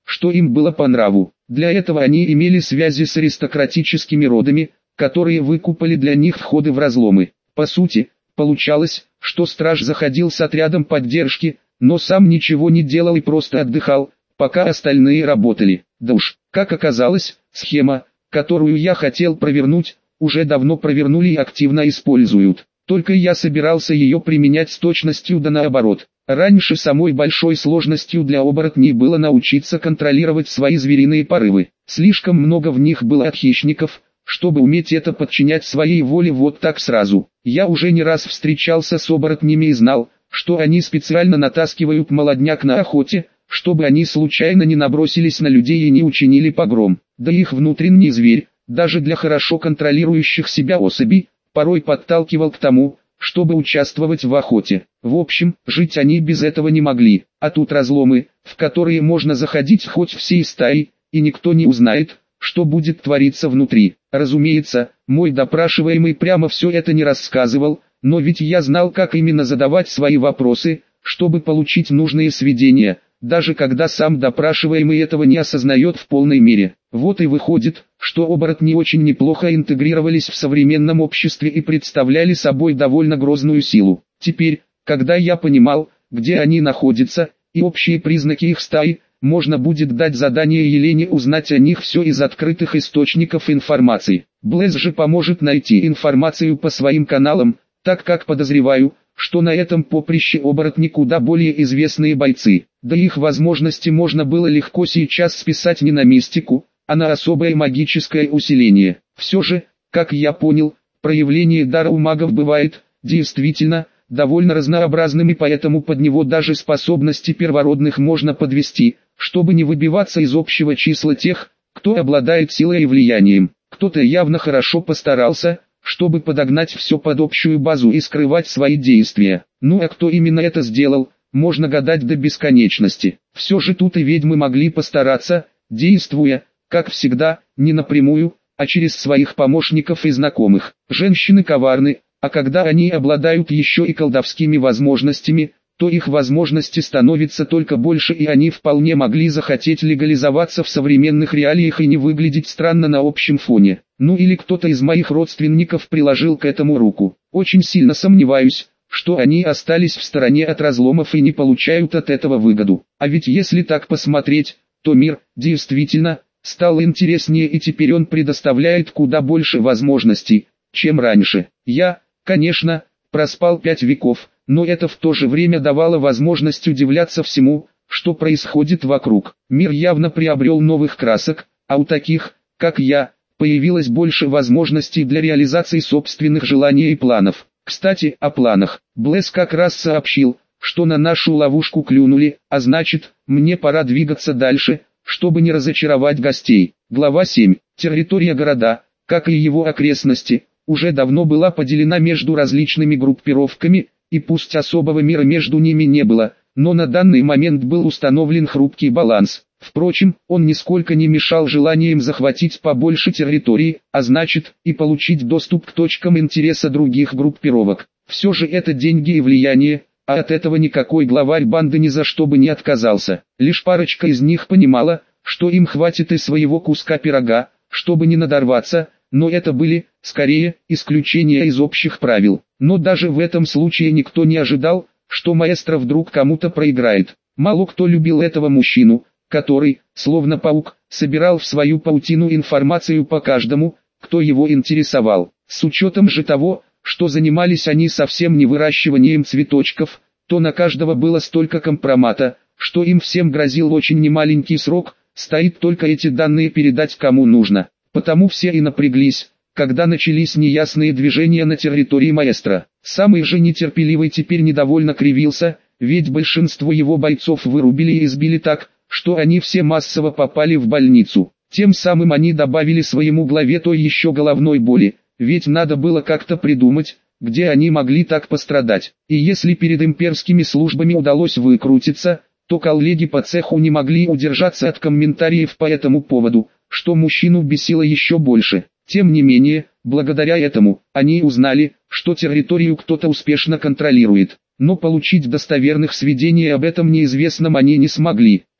что им было по нраву. Для этого они имели связи с аристократическими родами, которые выкупали для них входы в разломы. По сути, получалось, что страж заходил с отрядом поддержки, но сам ничего не делал и просто отдыхал, пока остальные работали. Да уж, как оказалось, схема, которую я хотел провернуть, уже давно провернули и активно используют. Только я собирался ее применять с точностью да наоборот. Раньше самой большой сложностью для оборотней было научиться контролировать свои звериные порывы. Слишком много в них было от хищников, чтобы уметь это подчинять своей воле вот так сразу. Я уже не раз встречался с оборотнями и знал, что они специально натаскивают молодняк на охоте, чтобы они случайно не набросились на людей и не учинили погром. Да их внутренний зверь, даже для хорошо контролирующих себя особей, порой подталкивал к тому, чтобы участвовать в охоте. В общем, жить они без этого не могли. А тут разломы, в которые можно заходить хоть всей стаей, и никто не узнает, что будет твориться внутри. Разумеется, мой допрашиваемый прямо все это не рассказывал, но ведь я знал, как именно задавать свои вопросы, чтобы получить нужные сведения, даже когда сам допрашиваемый этого не осознает в полной мере. Вот и выходит, что оборотни очень неплохо интегрировались в современном обществе и представляли собой довольно грозную силу. Теперь, когда я понимал, где они находятся, и общие признаки их стаи, можно будет дать задание Елене узнать о них все из открытых источников информации. Блэз же поможет найти информацию по своим каналам, так как подозреваю, что на этом поприще оборотни куда более известные бойцы. Да их возможности можно было легко сейчас списать не на мистику, а на особое магическое усиление. Все же, как я понял, проявление дара у магов бывает, действительно, довольно разнообразным, и поэтому под него даже способности первородных можно подвести, чтобы не выбиваться из общего числа тех, кто обладает силой и влиянием. Кто-то явно хорошо постарался, чтобы подогнать все под общую базу и скрывать свои действия. Ну а кто именно это сделал, можно гадать до бесконечности. Все же тут и ведьмы могли постараться, действуя, как всегда, не напрямую, а через своих помощников и знакомых. Женщины коварны, а когда они обладают еще и колдовскими возможностями, то их возможности становятся только больше, и они вполне могли захотеть легализоваться в современных реалиях и не выглядеть странно на общем фоне. Ну или кто-то из моих родственников приложил к этому руку. Очень сильно сомневаюсь, что они остались в стороне от разломов и не получают от этого выгоду. А ведь если так посмотреть, то мир, действительно, стал интереснее, и теперь он предоставляет куда больше возможностей, чем раньше. Я, конечно, проспал 5 веков, но это в то же время давало возможность удивляться всему, что происходит вокруг. Мир явно приобрел новых красок, а у таких, как я, появилось больше возможностей для реализации собственных желаний и планов. Кстати, о планах. Блэз как раз сообщил, что на нашу ловушку клюнули, а значит, мне пора двигаться дальше, чтобы не разочаровать гостей. Глава 7. Территория города, как и его окрестности, уже давно была поделена между различными группировками, и пусть особого мира между ними не было, но на данный момент был установлен хрупкий баланс. Впрочем, он нисколько не мешал желаниям захватить побольше территории, а значит, и получить доступ к точкам интереса других группировок. Все же это деньги и влияние, а от этого никакой главарь банды ни за что бы не отказался. Лишь парочка из них понимала, что им хватит и своего куска пирога, чтобы не надорваться, но это были, скорее, исключения из общих правил. Но даже в этом случае никто не ожидал, что маэстро вдруг кому-то проиграет. Мало кто любил этого мужчину, который, словно паук, собирал в свою паутину информацию по каждому, кто его интересовал. С учетом же того, что занимались они совсем не выращиванием цветочков, то на каждого было столько компромата, что им всем грозил очень немаленький срок, стоит только эти данные передать кому нужно. Потому все и напряглись, когда начались неясные движения на территории маэстро. Самый же нетерпеливый теперь недовольно кривился, ведь большинство его бойцов вырубили и избили так, что они все массово попали в больницу. Тем самым они добавили своему главе той еще головной боли, ведь надо было как-то придумать, где они могли так пострадать. И если перед имперскими службами удалось выкрутиться, то коллеги по цеху не могли удержаться от комментариев по этому поводу, что мужчину бесило еще больше. Тем не менее, благодаря этому, они узнали, что территорию кто-то успешно контролирует, но получить достоверных сведений об этом неизвестном они не смогли.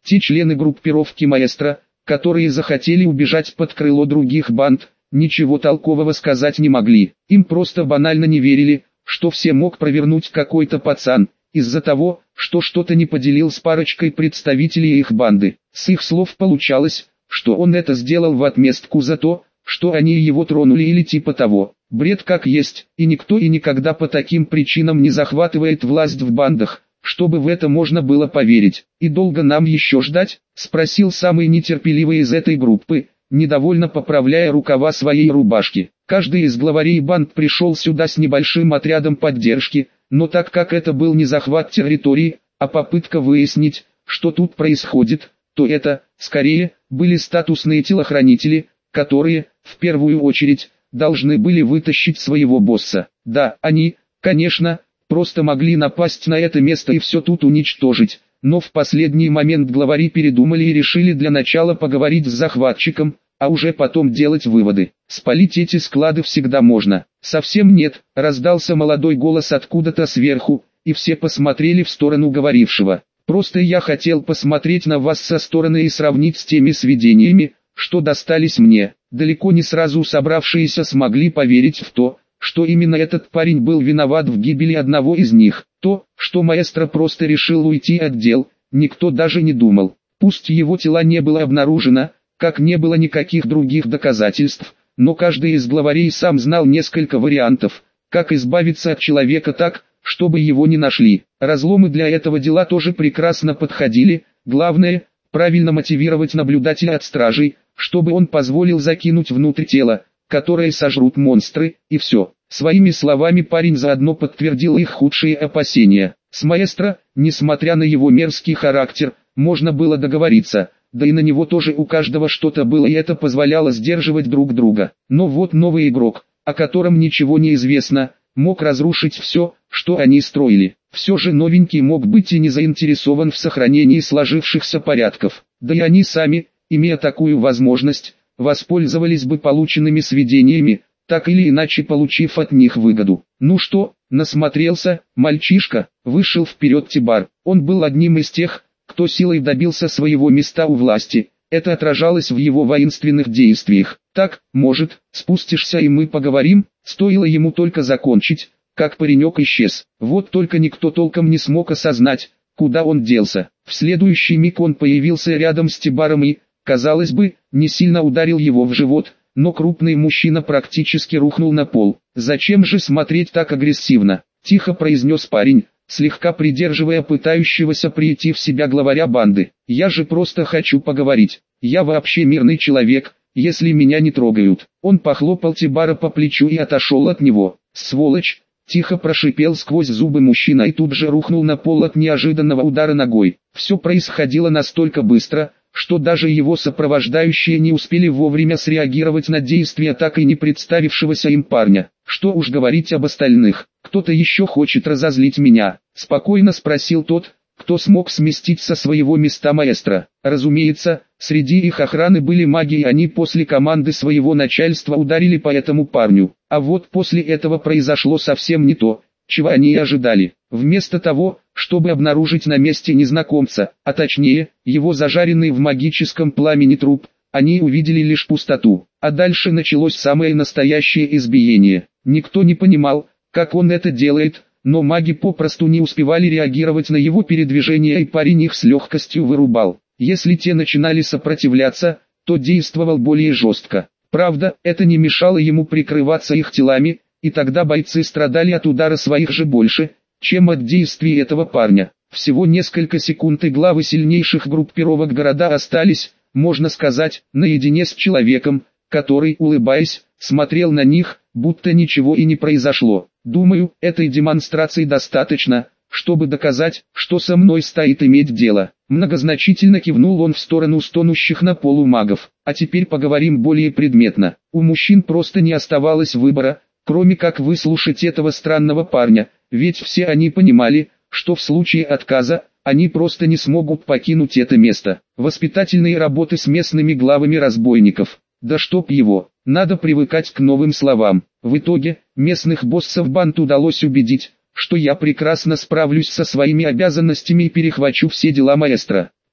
Те члены группировки маэстро, которые захотели убежать под крыло других банд, ничего толкового сказать не могли. Им просто банально не верили, что все мог провернуть какой-то пацан, из-за того, что что-то не поделил с парочкой представителей их банды. С их слов получалось, что он это сделал в отместку за то, что они его тронули или типа того. Бред как есть, и никто и никогда по таким причинам не захватывает власть в бандах, чтобы в это можно было поверить. «И долго нам еще ждать?» — спросил самый нетерпеливый из этой группы, недовольно поправляя рукава своей рубашки. Каждый из главарей банд пришел сюда с небольшим отрядом поддержки, но так как это был не захват территории, а попытка выяснить, что тут происходит, то это, скорее, были статусные телохранители, которые, в первую очередь, должны были вытащить своего босса. Да, они, конечно, просто могли напасть на это место и все тут уничтожить, но в последний момент главари передумали и решили для начала поговорить с захватчиком, а уже потом делать выводы. Спалить эти склады всегда можно. Совсем нет, раздался молодой голос откуда-то сверху, и все посмотрели в сторону говорившего. Просто я хотел посмотреть на вас со стороны и сравнить с теми сведениями, что достались мне. Далеко не сразу собравшиеся смогли поверить в то, что именно этот парень был виноват в гибели одного из них. То, что маэстро просто решил уйти от дел, никто даже не думал. Пусть его тела не было обнаружено, как не было никаких других доказательств, но каждый из главарей сам знал несколько вариантов, как избавиться от человека так, чтобы его не нашли. Разломы для этого дела тоже прекрасно подходили, главное, правильно мотивировать наблюдателя от стражей, чтобы он позволил закинуть внутрь тела, которое сожрут монстры, и все. Своими словами парень заодно подтвердил их худшие опасения. С маэстро, несмотря на его мерзкий характер, можно было договориться, да и на него тоже у каждого что-то было, и это позволяло сдерживать друг друга. Но вот новый игрок, о котором ничего не известно, мог разрушить все, что они строили. Все же новенький мог быть и не заинтересован в сохранении сложившихся порядков. Да и они сами, имея такую возможность, воспользовались бы полученными сведениями, так или иначе получив от них выгоду. «Ну что, насмотрелся, мальчишка?» — вышел вперед Тибар. Он был одним из тех, кто силой добился своего места у власти. Это отражалось в его воинственных действиях. «Так, может, спустишься и мы поговорим?» Стоило ему только закончить, как паренек исчез. Вот только никто толком не смог осознать, куда он делся. В следующий миг он появился рядом с Тибаром и, казалось бы, не сильно ударил его в живот, но крупный мужчина практически рухнул на пол. «Зачем же смотреть так агрессивно?» — тихо произнес парень, слегка придерживая пытающегося прийти в себя главаря банды. «Я же просто хочу поговорить. Я вообще мирный человек, если меня не трогают». Он похлопал Тибара по плечу и отошел от него. «Сволочь!» — тихо прошипел сквозь зубы мужчина и тут же рухнул на пол от неожиданного удара ногой. Все происходило настолько быстро, что даже его сопровождающие не успели вовремя среагировать на действия так и не представившегося им парня. Что уж говорить об остальных. «Кто-то еще хочет разозлить меня?» — спокойно спросил тот, кто смог сместить со своего места маэстро. Разумеется, среди их охраны были маги, и они после команды своего начальства ударили по этому парню. А вот после этого произошло совсем не то, чего они и ожидали. Вместо того, чтобы обнаружить на месте незнакомца, а точнее, его зажаренный в магическом пламени труп, они увидели лишь пустоту. А дальше началось самое настоящее избиение. Никто не понимал, как он это делает, но маги попросту не успевали реагировать на его передвижение, и парень их с легкостью вырубал. Если те начинали сопротивляться, то действовал более жестко. Правда, это не мешало ему прикрываться их телами, и тогда бойцы страдали от удара своих же больше, чем от действий этого парня. Всего несколько секунд и главы сильнейших группировок города остались, можно сказать, наедине с человеком, который, улыбаясь, смотрел на них, будто ничего и не произошло. «Думаю, этой демонстрации достаточно, чтобы доказать, что со мной стоит иметь дело». Многозначительно кивнул он в сторону стонущих на полу магов. «А теперь поговорим более предметно». У мужчин просто не оставалось выбора, кроме как выслушать этого странного парня, ведь все они понимали, что в случае отказа, они просто не смогут покинуть это место. Воспитательные работы с местными главами разбойников. Да чтоб его, надо привыкать к новым словам. В итоге, местных боссов банд удалось убедить, что я прекрасно справлюсь со своими обязанностями и перехвачу все дела маэстро.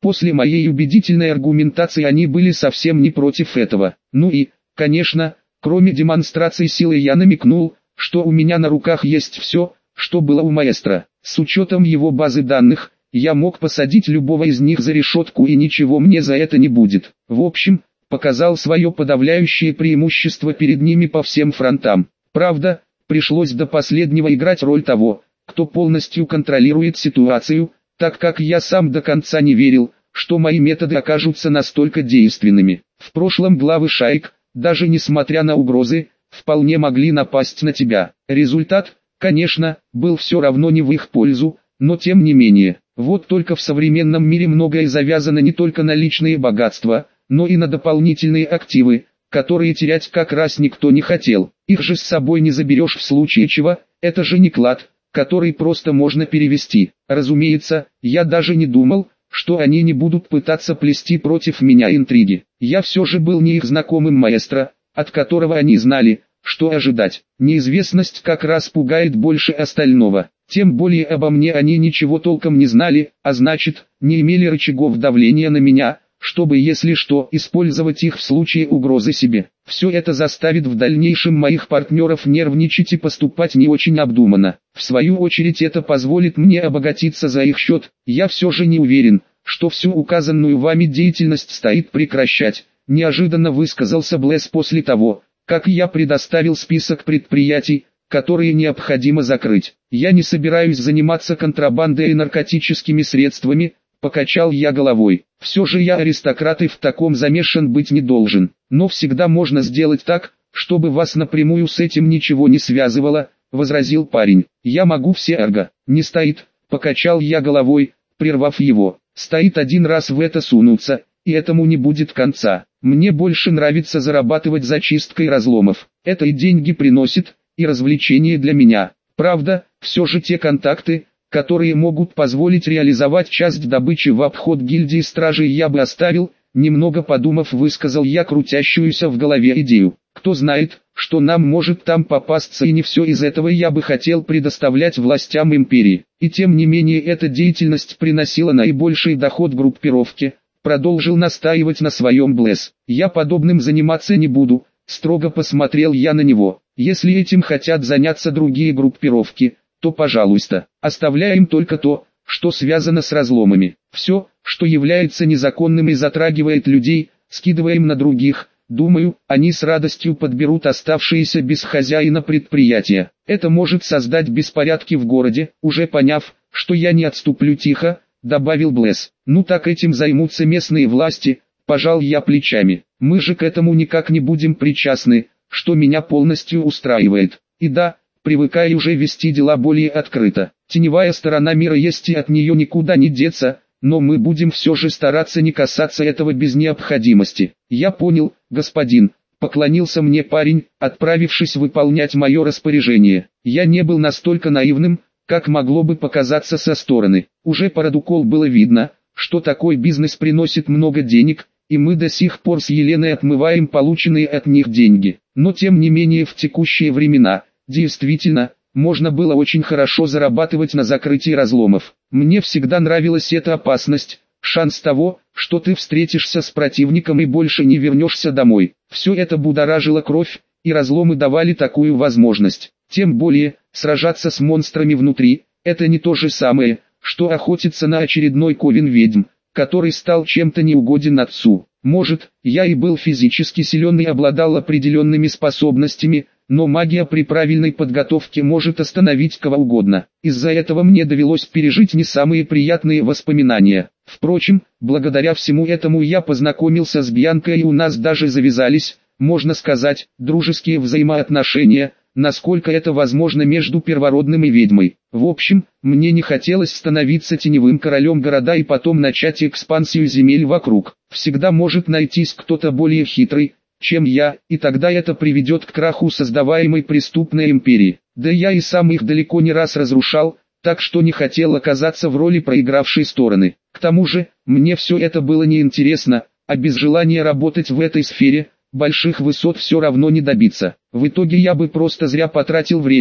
После моей убедительной аргументации они были совсем не против этого. Ну и, конечно, кроме демонстрации силы я намекнул, что у меня на руках есть все, что было у маэстро. С учетом его базы данных, я мог посадить любого из них за решетку и ничего мне за это не будет. В общем, показал свое подавляющее преимущество перед ними по всем фронтам. Правда, пришлось до последнего играть роль того, кто полностью контролирует ситуацию, так как я сам до конца не верил, что мои методы окажутся настолько действенными. В прошлом главы шаек, даже несмотря на угрозы, вполне могли напасть на тебя. Результат, конечно, был все равно не в их пользу, но тем не менее. Вот только в современном мире многое завязано не только на личные богатства, но и на дополнительные активы, которые терять как раз никто не хотел. Их же с собой не заберешь в случае чего, это же не клад, который просто можно перевести. Разумеется, я даже не думал, что они не будут пытаться плести против меня интриги. Я все же был не их знакомым маэстро, от которого они знали, что ожидать. Неизвестность как раз пугает больше остального. Тем более обо мне они ничего толком не знали, а значит, не имели рычагов давления на меня, чтобы если что использовать их в случае угрозы себе. Все это заставит в дальнейшем моих партнеров нервничать и поступать не очень обдуманно. В свою очередь это позволит мне обогатиться за их счет. Я все же не уверен, что всю указанную вами деятельность стоит прекращать. Неожиданно высказался Блэс после того, как я предоставил список предприятий, которые необходимо закрыть. Я не собираюсь заниматься контрабандой и наркотическими средствами, покачал я головой. Все же я аристократ и в таком замешан быть не должен. Но всегда можно сделать так, чтобы вас напрямую с этим ничего не связывало, возразил парень. Я могу все арго. Не стоит, покачал я головой, прервав его. Стоит один раз в это сунуться, и этому не будет конца. Мне больше нравится зарабатывать зачисткой разломов. Это и деньги приносит, и развлечения для меня. Правда, все же те контакты, которые могут позволить реализовать часть добычи в обход гильдии стражей, я бы оставил, немного подумав, высказал я крутящуюся в голове идею. Кто знает, что нам может там попасться, и не все из этого я бы хотел предоставлять властям империи. И тем не менее эта деятельность приносила наибольший доход группировке, продолжил настаивать на своем Блэс. Я подобным заниматься не буду, строго посмотрел я на него. Если этим хотят заняться другие группировки, то пожалуйста, оставляем только то, что связано с разломами. Все, что является незаконным и затрагивает людей, скидываем на других. Думаю, они с радостью подберут оставшиеся без хозяина предприятия. Это может создать беспорядки в городе. Уже поняв, что я не отступлю, тихо добавил Блэс. Ну так этим займутся местные власти, пожал я плечами. Мы же к этому никак не будем причастны, что меня полностью устраивает. И да, привыкаю уже вести дела более открыто. Теневая сторона мира есть и от нее никуда не деться, но мы будем все же стараться не касаться этого без необходимости. Я понял, господин, поклонился мне парень, отправившись выполнять мое распоряжение. Я не был настолько наивным, как могло бы показаться со стороны. Уже по Радукол было видно, что такой бизнес приносит много денег, и мы до сих пор с Еленой отмываем полученные от них деньги. Но тем не менее в текущие времена, действительно, можно было очень хорошо зарабатывать на закрытии разломов. Мне всегда нравилась эта опасность, шанс того, что ты встретишься с противником и больше не вернешься домой. Все это будоражило кровь, и разломы давали такую возможность. Тем более, сражаться с монстрами внутри, это не то же самое, что охотиться на очередной ковен ведьм, который стал чем-то неугоден отцу. Может, я и был физически силен и обладал определенными способностями, но магия при правильной подготовке может остановить кого угодно. Из-за этого мне довелось пережить не самые приятные воспоминания. Впрочем, благодаря всему этому я познакомился с Бьянкой, и у нас даже завязались, можно сказать, дружеские взаимоотношения, насколько это возможно между первородным и ведьмой. В общем, мне не хотелось становиться теневым королем города и потом начать экспансию земель вокруг. Всегда может найтись кто-то более хитрый, чем я, и тогда это приведет к краху создаваемой преступной империи. Да я и сам их далеко не раз разрушал, так что не хотел оказаться в роли проигравшей стороны. К тому же, мне все это было неинтересно, а без желания работать в этой сфере, больших высот все равно не добиться. В итоге я бы просто зря потратил время,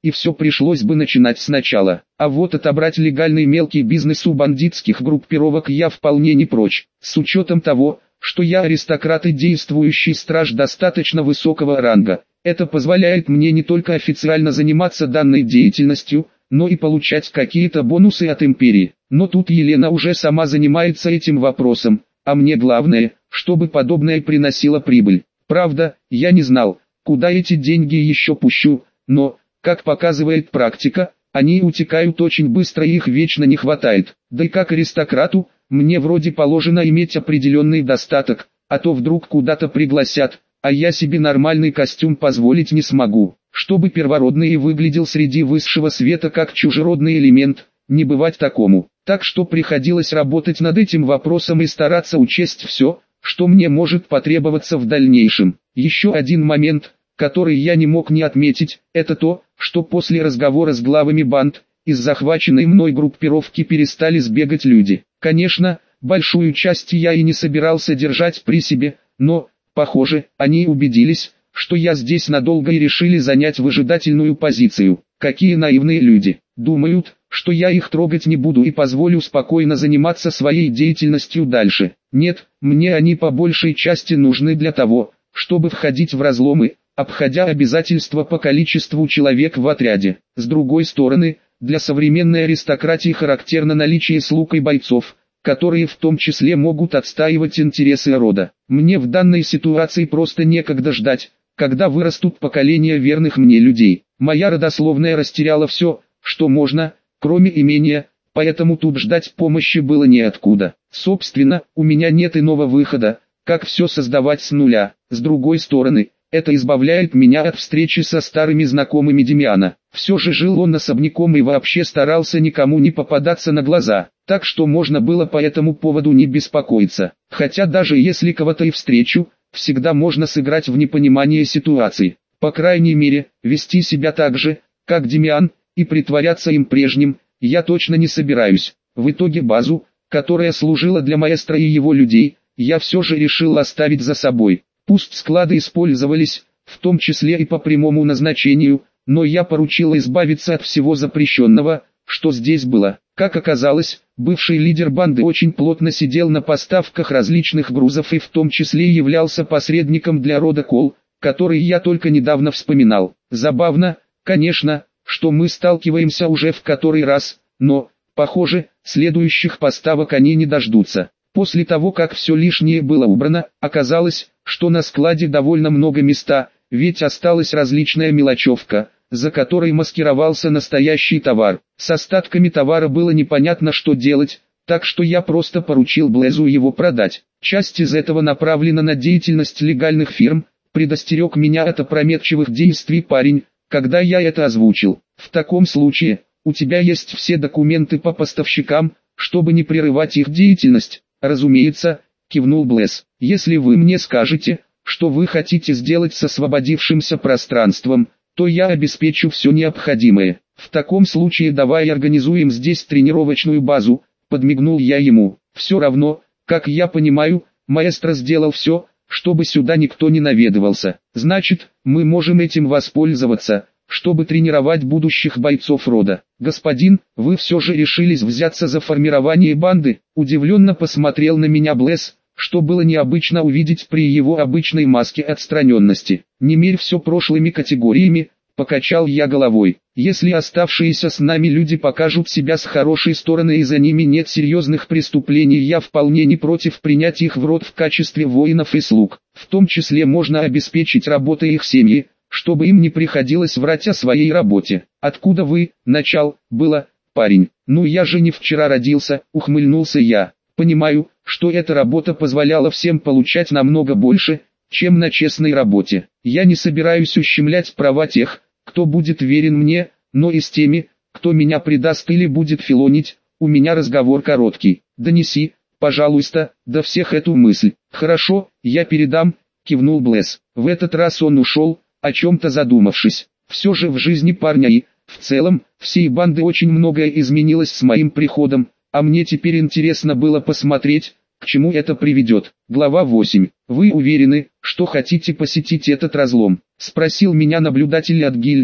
и все пришлось бы начинать сначала. А вот отобрать легальный мелкий бизнес у бандитских группировок я вполне не прочь, с учетом того, что я аристократ и действующий страж достаточно высокого ранга. Это позволяет мне не только официально заниматься данной деятельностью, но и получать какие-то бонусы от империи. Но тут Елена уже сама занимается этим вопросом, а мне главное, чтобы подобное приносило прибыль. Правда, я не знал, куда эти деньги еще пущу, но, как показывает практика, они утекают очень быстро и их вечно не хватает. Да и как аристократу, мне вроде положено иметь определенный достаток, а то вдруг куда-то пригласят, а я себе нормальный костюм позволить не смогу. Чтобы первородный выглядел среди высшего света как чужеродный элемент, не бывать такому. Так что приходилось работать над этим вопросом и стараться учесть все, что мне может потребоваться в дальнейшем. Еще один момент, который я не мог не отметить, это то, что после разговора с главами банд, из захваченной мной группировки перестали сбегать люди. Конечно, большую часть я и не собирался держать при себе, но, похоже, они убедились, что я здесь надолго и решили занять выжидательную позицию. Какие наивные люди, думают, что я их трогать не буду и позволю спокойно заниматься своей деятельностью дальше. Нет, мне они по большей части нужны для того, чтобы входить в разломы, обходя обязательства по количеству человек в отряде. С другой стороны, для современной аристократии характерно наличие слуг и бойцов, которые в том числе могут отстаивать интересы рода. Мне в данной ситуации просто некогда ждать, когда вырастут поколения верных мне людей. Моя родословная растеряла все, что можно, кроме имения, поэтому тут ждать помощи было неоткуда. Собственно, у меня нет иного выхода, как все создавать с нуля. С другой стороны, это избавляет меня от встречи со старыми знакомыми Демиана. Все же жил он особняком и вообще старался никому не попадаться на глаза, так что можно было по этому поводу не беспокоиться. Хотя даже если кого-то и встречу, всегда можно сыграть в непонимание ситуации. По крайней мере, вести себя так же, как Демиан, и притворяться им прежним, я точно не собираюсь. В итоге базу, которая служила для маэстро и его людей, я все же решил оставить за собой. Пусть склады использовались, в том числе и по прямому назначению, но я поручил избавиться от всего запрещенного, что здесь было. Как оказалось, бывший лидер банды очень плотно сидел на поставках различных грузов и в том числе являлся посредником для рода Кол, который я только недавно вспоминал. Забавно, конечно, что мы сталкиваемся уже в который раз, но, похоже, следующих поставок они не дождутся. После того, как все лишнее было убрано, оказалось, что на складе довольно много места, ведь осталась различная мелочевка, за которой маскировался настоящий товар. С остатками товара было непонятно, что делать, так что я просто поручил Блэзу его продать. Часть из этого направлена на деятельность легальных фирм, предостерег меня от опрометчивых действий парень, когда я это озвучил. В таком случае, у тебя есть все документы по поставщикам, чтобы не прерывать их деятельность. Разумеется, кивнул Блэз. Если вы мне скажете, что вы хотите сделать с освободившимся пространством, то я обеспечу все необходимое. В таком случае давай организуем здесь тренировочную базу, подмигнул я ему. Все равно, как я понимаю, маэстро сделал все, чтобы сюда никто не наведывался. Значит, мы можем этим воспользоваться, чтобы тренировать будущих бойцов рода. Господин, вы все же решились взяться за формирование банды? Удивленно посмотрел на меня Блэз, что было необычно увидеть при его обычной маске отстраненности. Не мерь все прошлыми категориями, покачал я головой. Если оставшиеся с нами люди покажут себя с хорошей стороны и за ними нет серьезных преступлений, я вполне не против принять их в род в качестве воинов и слуг. В том числе можно обеспечить работой их семьи, чтобы им не приходилось врать о своей работе. Откуда вы, начал, было, парень? Ну я же не вчера родился, ухмыльнулся я. Понимаю, что эта работа позволяла всем получать намного больше, чем на честной работе. Я не собираюсь ущемлять права тех, кто будет верен мне, но и с теми, кто меня предаст или будет филонить, у меня разговор короткий. Донеси, пожалуйста, до всех эту мысль. Хорошо, я передам, кивнул Блэз. В этот раз он ушел, о чем-то задумавшись. Все же в жизни парня и, в целом, всей банды очень многое изменилось с моим приходом, а мне теперь интересно было посмотреть, к чему это приведет. Глава 8. Вы уверены, что хотите посетить этот разлом? Спросил меня наблюдатель от гильдии,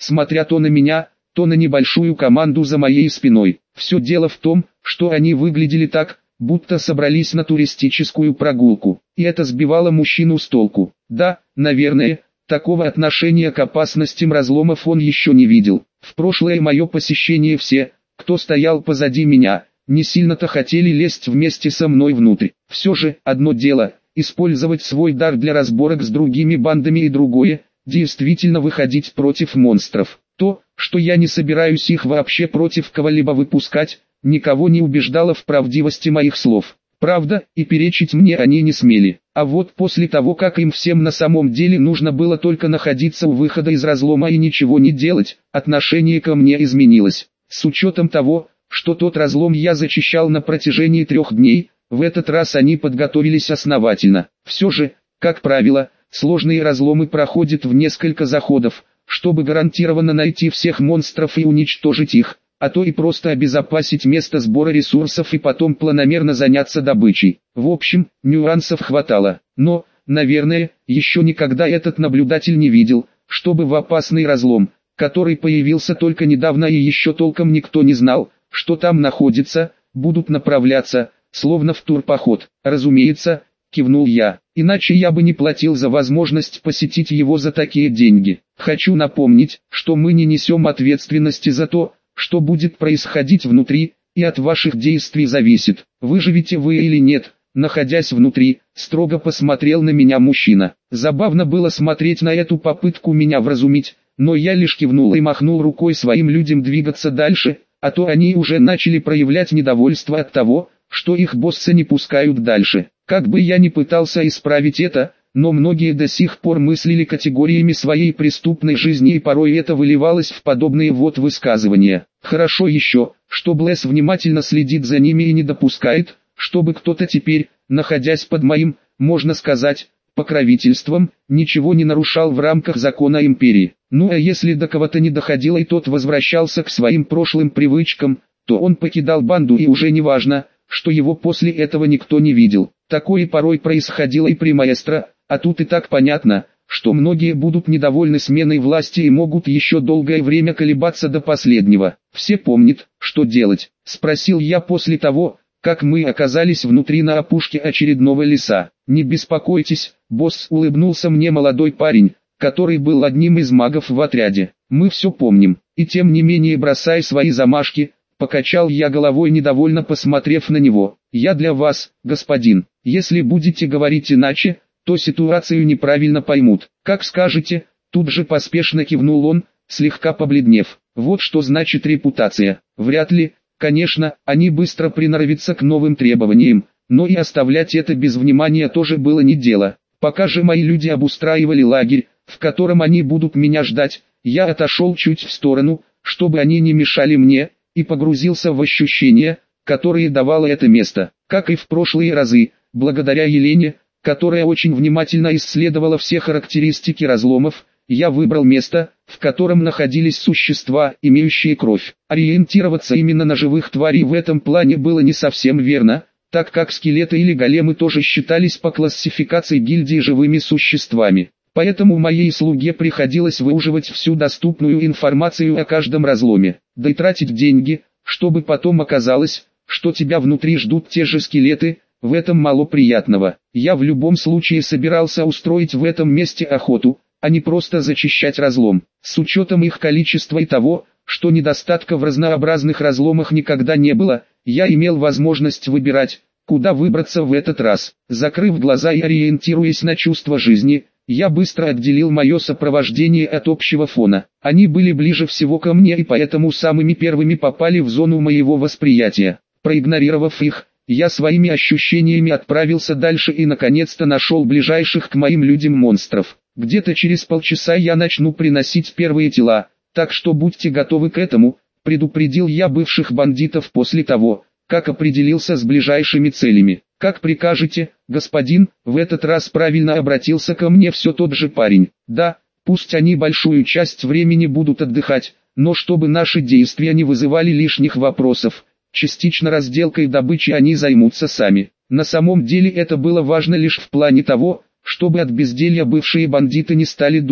смотря то на меня, то на небольшую команду за моей спиной. Все дело в том, что они выглядели так, будто собрались на туристическую прогулку, и это сбивало мужчину с толку. Да, наверное, такого отношения к опасностям разломов он еще не видел. В прошлое мое посещение все, кто стоял позади меня, не сильно-то хотели лезть вместе со мной внутрь. Все же, одно дело, использовать свой дар для разборок с другими бандами, и другое, действительно выходить против монстров. То, что я не собираюсь их вообще против кого-либо выпускать, никого не убеждало в правдивости моих слов. Правда, и перечить мне они не смели. А вот после того, как им всем на самом деле нужно было только находиться у выхода из разлома и ничего не делать, отношение ко мне изменилось. С учетом того, что тот разлом я зачищал на протяжении 3 дней, в этот раз они подготовились основательно. Все же, как правило, сложные разломы проходят в несколько заходов, чтобы гарантированно найти всех монстров и уничтожить их, а то и просто обезопасить место сбора ресурсов и потом планомерно заняться добычей. В общем, нюансов хватало, но, наверное, еще никогда этот наблюдатель не видел, чтобы в опасный разлом, который появился только недавно и еще толком никто не знал, что там находится, будут направляться, словно в турпоход. Разумеется, кивнул я, иначе я бы не платил за возможность посетить его за такие деньги. Хочу напомнить, что мы не несем ответственности за то, что будет происходить внутри, и от ваших действий зависит, выживете вы или нет. Находясь внутри, строго посмотрел на меня мужчина. Забавно было смотреть на эту попытку меня вразумить, но я лишь кивнул и махнул рукой своим людям двигаться дальше, а то они уже начали проявлять недовольство от того, что их боссы не пускают дальше. Как бы я ни пытался исправить это, но многие до сих пор мыслили категориями своей преступной жизни, и порой это выливалось в подобные вот высказывания. Хорошо еще, что Блэс внимательно следит за ними и не допускает, чтобы кто-то теперь, находясь под моим, можно сказать, покровительством, ничего не нарушал в рамках закона империи. Ну а если до кого-то не доходило и тот возвращался к своим прошлым привычкам, то он покидал банду, и уже не важно, что его после этого никто не видел. Такое порой происходило и при маэстро, а тут и так понятно, что многие будут недовольны сменой власти и могут еще долгое время колебаться до последнего. Все помнят, что делать, спросил я после того, как мы оказались внутри на опушке очередного леса. Не беспокойтесь, босс, улыбнулся мне молодой парень, который был одним из магов в отряде. Мы все помним, и тем не менее, бросая свои замашки, покачал я головой, недовольно посмотрев на него. Я для вас, господин, если будете говорить иначе, то ситуацию неправильно поймут. Как скажете, тут же поспешно кивнул он, слегка побледнев. Вот что значит репутация. Вряд ли, конечно, они быстро приноровятся к новым требованиям, но и оставлять это без внимания тоже было не дело. Пока же мои люди обустраивали лагерь, в котором они будут меня ждать, я отошел чуть в сторону, чтобы они не мешали мне, и погрузился в ощущения, которые давало это место. Как и в прошлые разы, благодаря Елене, которая очень внимательно исследовала все характеристики разломов, я выбрал место, в котором находились существа, имеющие кровь. Ориентироваться именно на живых тварей в этом плане было не совсем верно, так как скелеты или големы тоже считались по классификации гильдии живыми существами. Поэтому моей слуге приходилось выуживать всю доступную информацию о каждом разломе, да и тратить деньги, чтобы потом оказалось, что тебя внутри ждут те же скелеты. В этом мало приятного. Я в любом случае собирался устроить в этом месте охоту, а не просто зачищать разлом. С учетом их количества и того, что недостатка в разнообразных разломах никогда не было, я имел возможность выбирать, куда выбраться в этот раз. Закрыв глаза и ориентируясь на чувство жизни, я быстро отделил мое сопровождение от общего фона. Они были ближе всего ко мне и поэтому самыми первыми попали в зону моего восприятия. Проигнорировав их, я своими ощущениями отправился дальше и наконец-то нашел ближайших к моим людям монстров. Где-то через полчаса я начну приносить первые тела, так что будьте готовы к этому, предупредил я бывших бандитов после того, как определился с ближайшими целями. Как прикажете, господин, в этот раз правильно обратился ко мне все тот же парень. Да, пусть они большую часть времени будут отдыхать, но чтобы наши действия не вызывали лишних вопросов, частично разделкой добычи они займутся сами. На самом деле это было важно лишь в плане того, чтобы от безделья бывшие бандиты не стали дурить.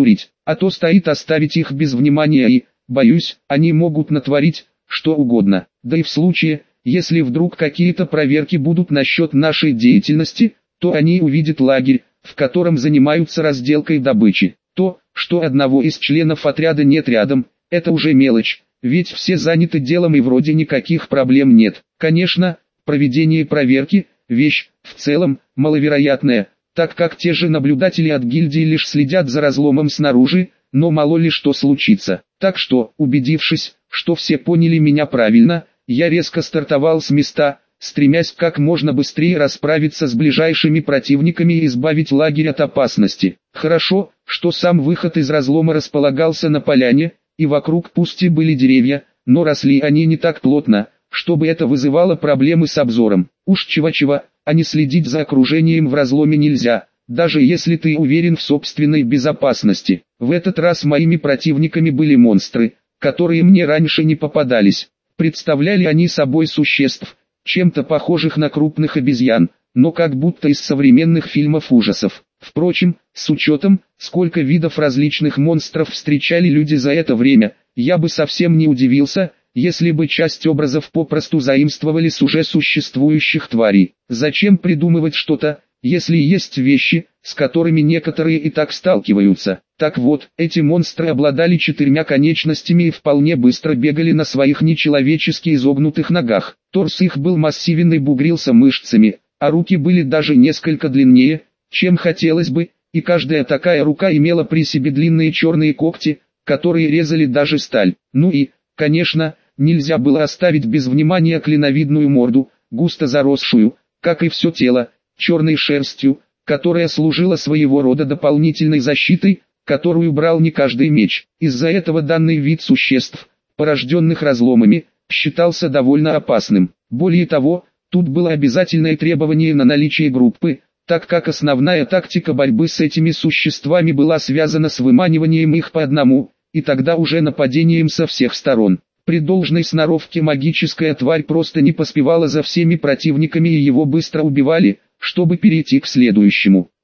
а то стоит оставить их без внимания и, боюсь, они могут натворить что угодно. Да и в случае, если вдруг какие-то проверки будут насчет нашей деятельности, то они увидят лагерь, в котором занимаются разделкой добычи. То, что одного из членов отряда нет рядом, это уже мелочь, ведь все заняты делом и вроде никаких проблем нет. Конечно, проведение проверки – вещь, в целом, маловероятная, так как те же наблюдатели от гильдии лишь следят за разломом снаружи, но мало ли что случится. Так что, убедившись, что все поняли меня правильно, я резко стартовал с места, стремясь как можно быстрее расправиться с ближайшими противниками и избавить лагерь от опасности. Хорошо, что сам выход из разлома располагался на поляне, и вокруг пусть и были деревья, но росли они не так плотно, чтобы это вызывало проблемы с обзором. Уж чего-чего, а не следить за окружением в разломе нельзя, даже если ты уверен в собственной безопасности. В этот раз моими противниками были монстры, которые мне раньше не попадались. Представляли они собой существ, чем-то похожих на крупных обезьян, но как будто из современных фильмов ужасов. Впрочем, с учетом, сколько видов различных монстров встречали люди за это время, я бы совсем не удивился, если бы часть образов попросту заимствовали с уже существующих тварей. Зачем придумывать что-то, если есть вещи, с которыми некоторые и так сталкиваются? Так вот, эти монстры обладали 4 конечностями и вполне быстро бегали на своих нечеловечески изогнутых ногах. Торс их был массивен и бугрился мышцами, а руки были даже несколько длиннее, чем хотелось бы, и каждая такая рука имела при себе длинные черные когти, которые резали даже сталь. Ну и, конечно, нельзя было оставить без внимания клиновидную морду, густо заросшую, как и все тело, черной шерстью, которая служила своего рода дополнительной защитой, которую брал не каждый меч. Из-за этого данный вид существ, порожденных разломами, считался довольно опасным. Более того, тут было обязательное требование на наличие группы, так как основная тактика борьбы с этими существами была связана с выманиванием их по одному, и тогда уже нападением со всех сторон. При должной сноровке магическая тварь просто не поспевала за всеми противниками и его быстро убивали, чтобы перейти к следующему.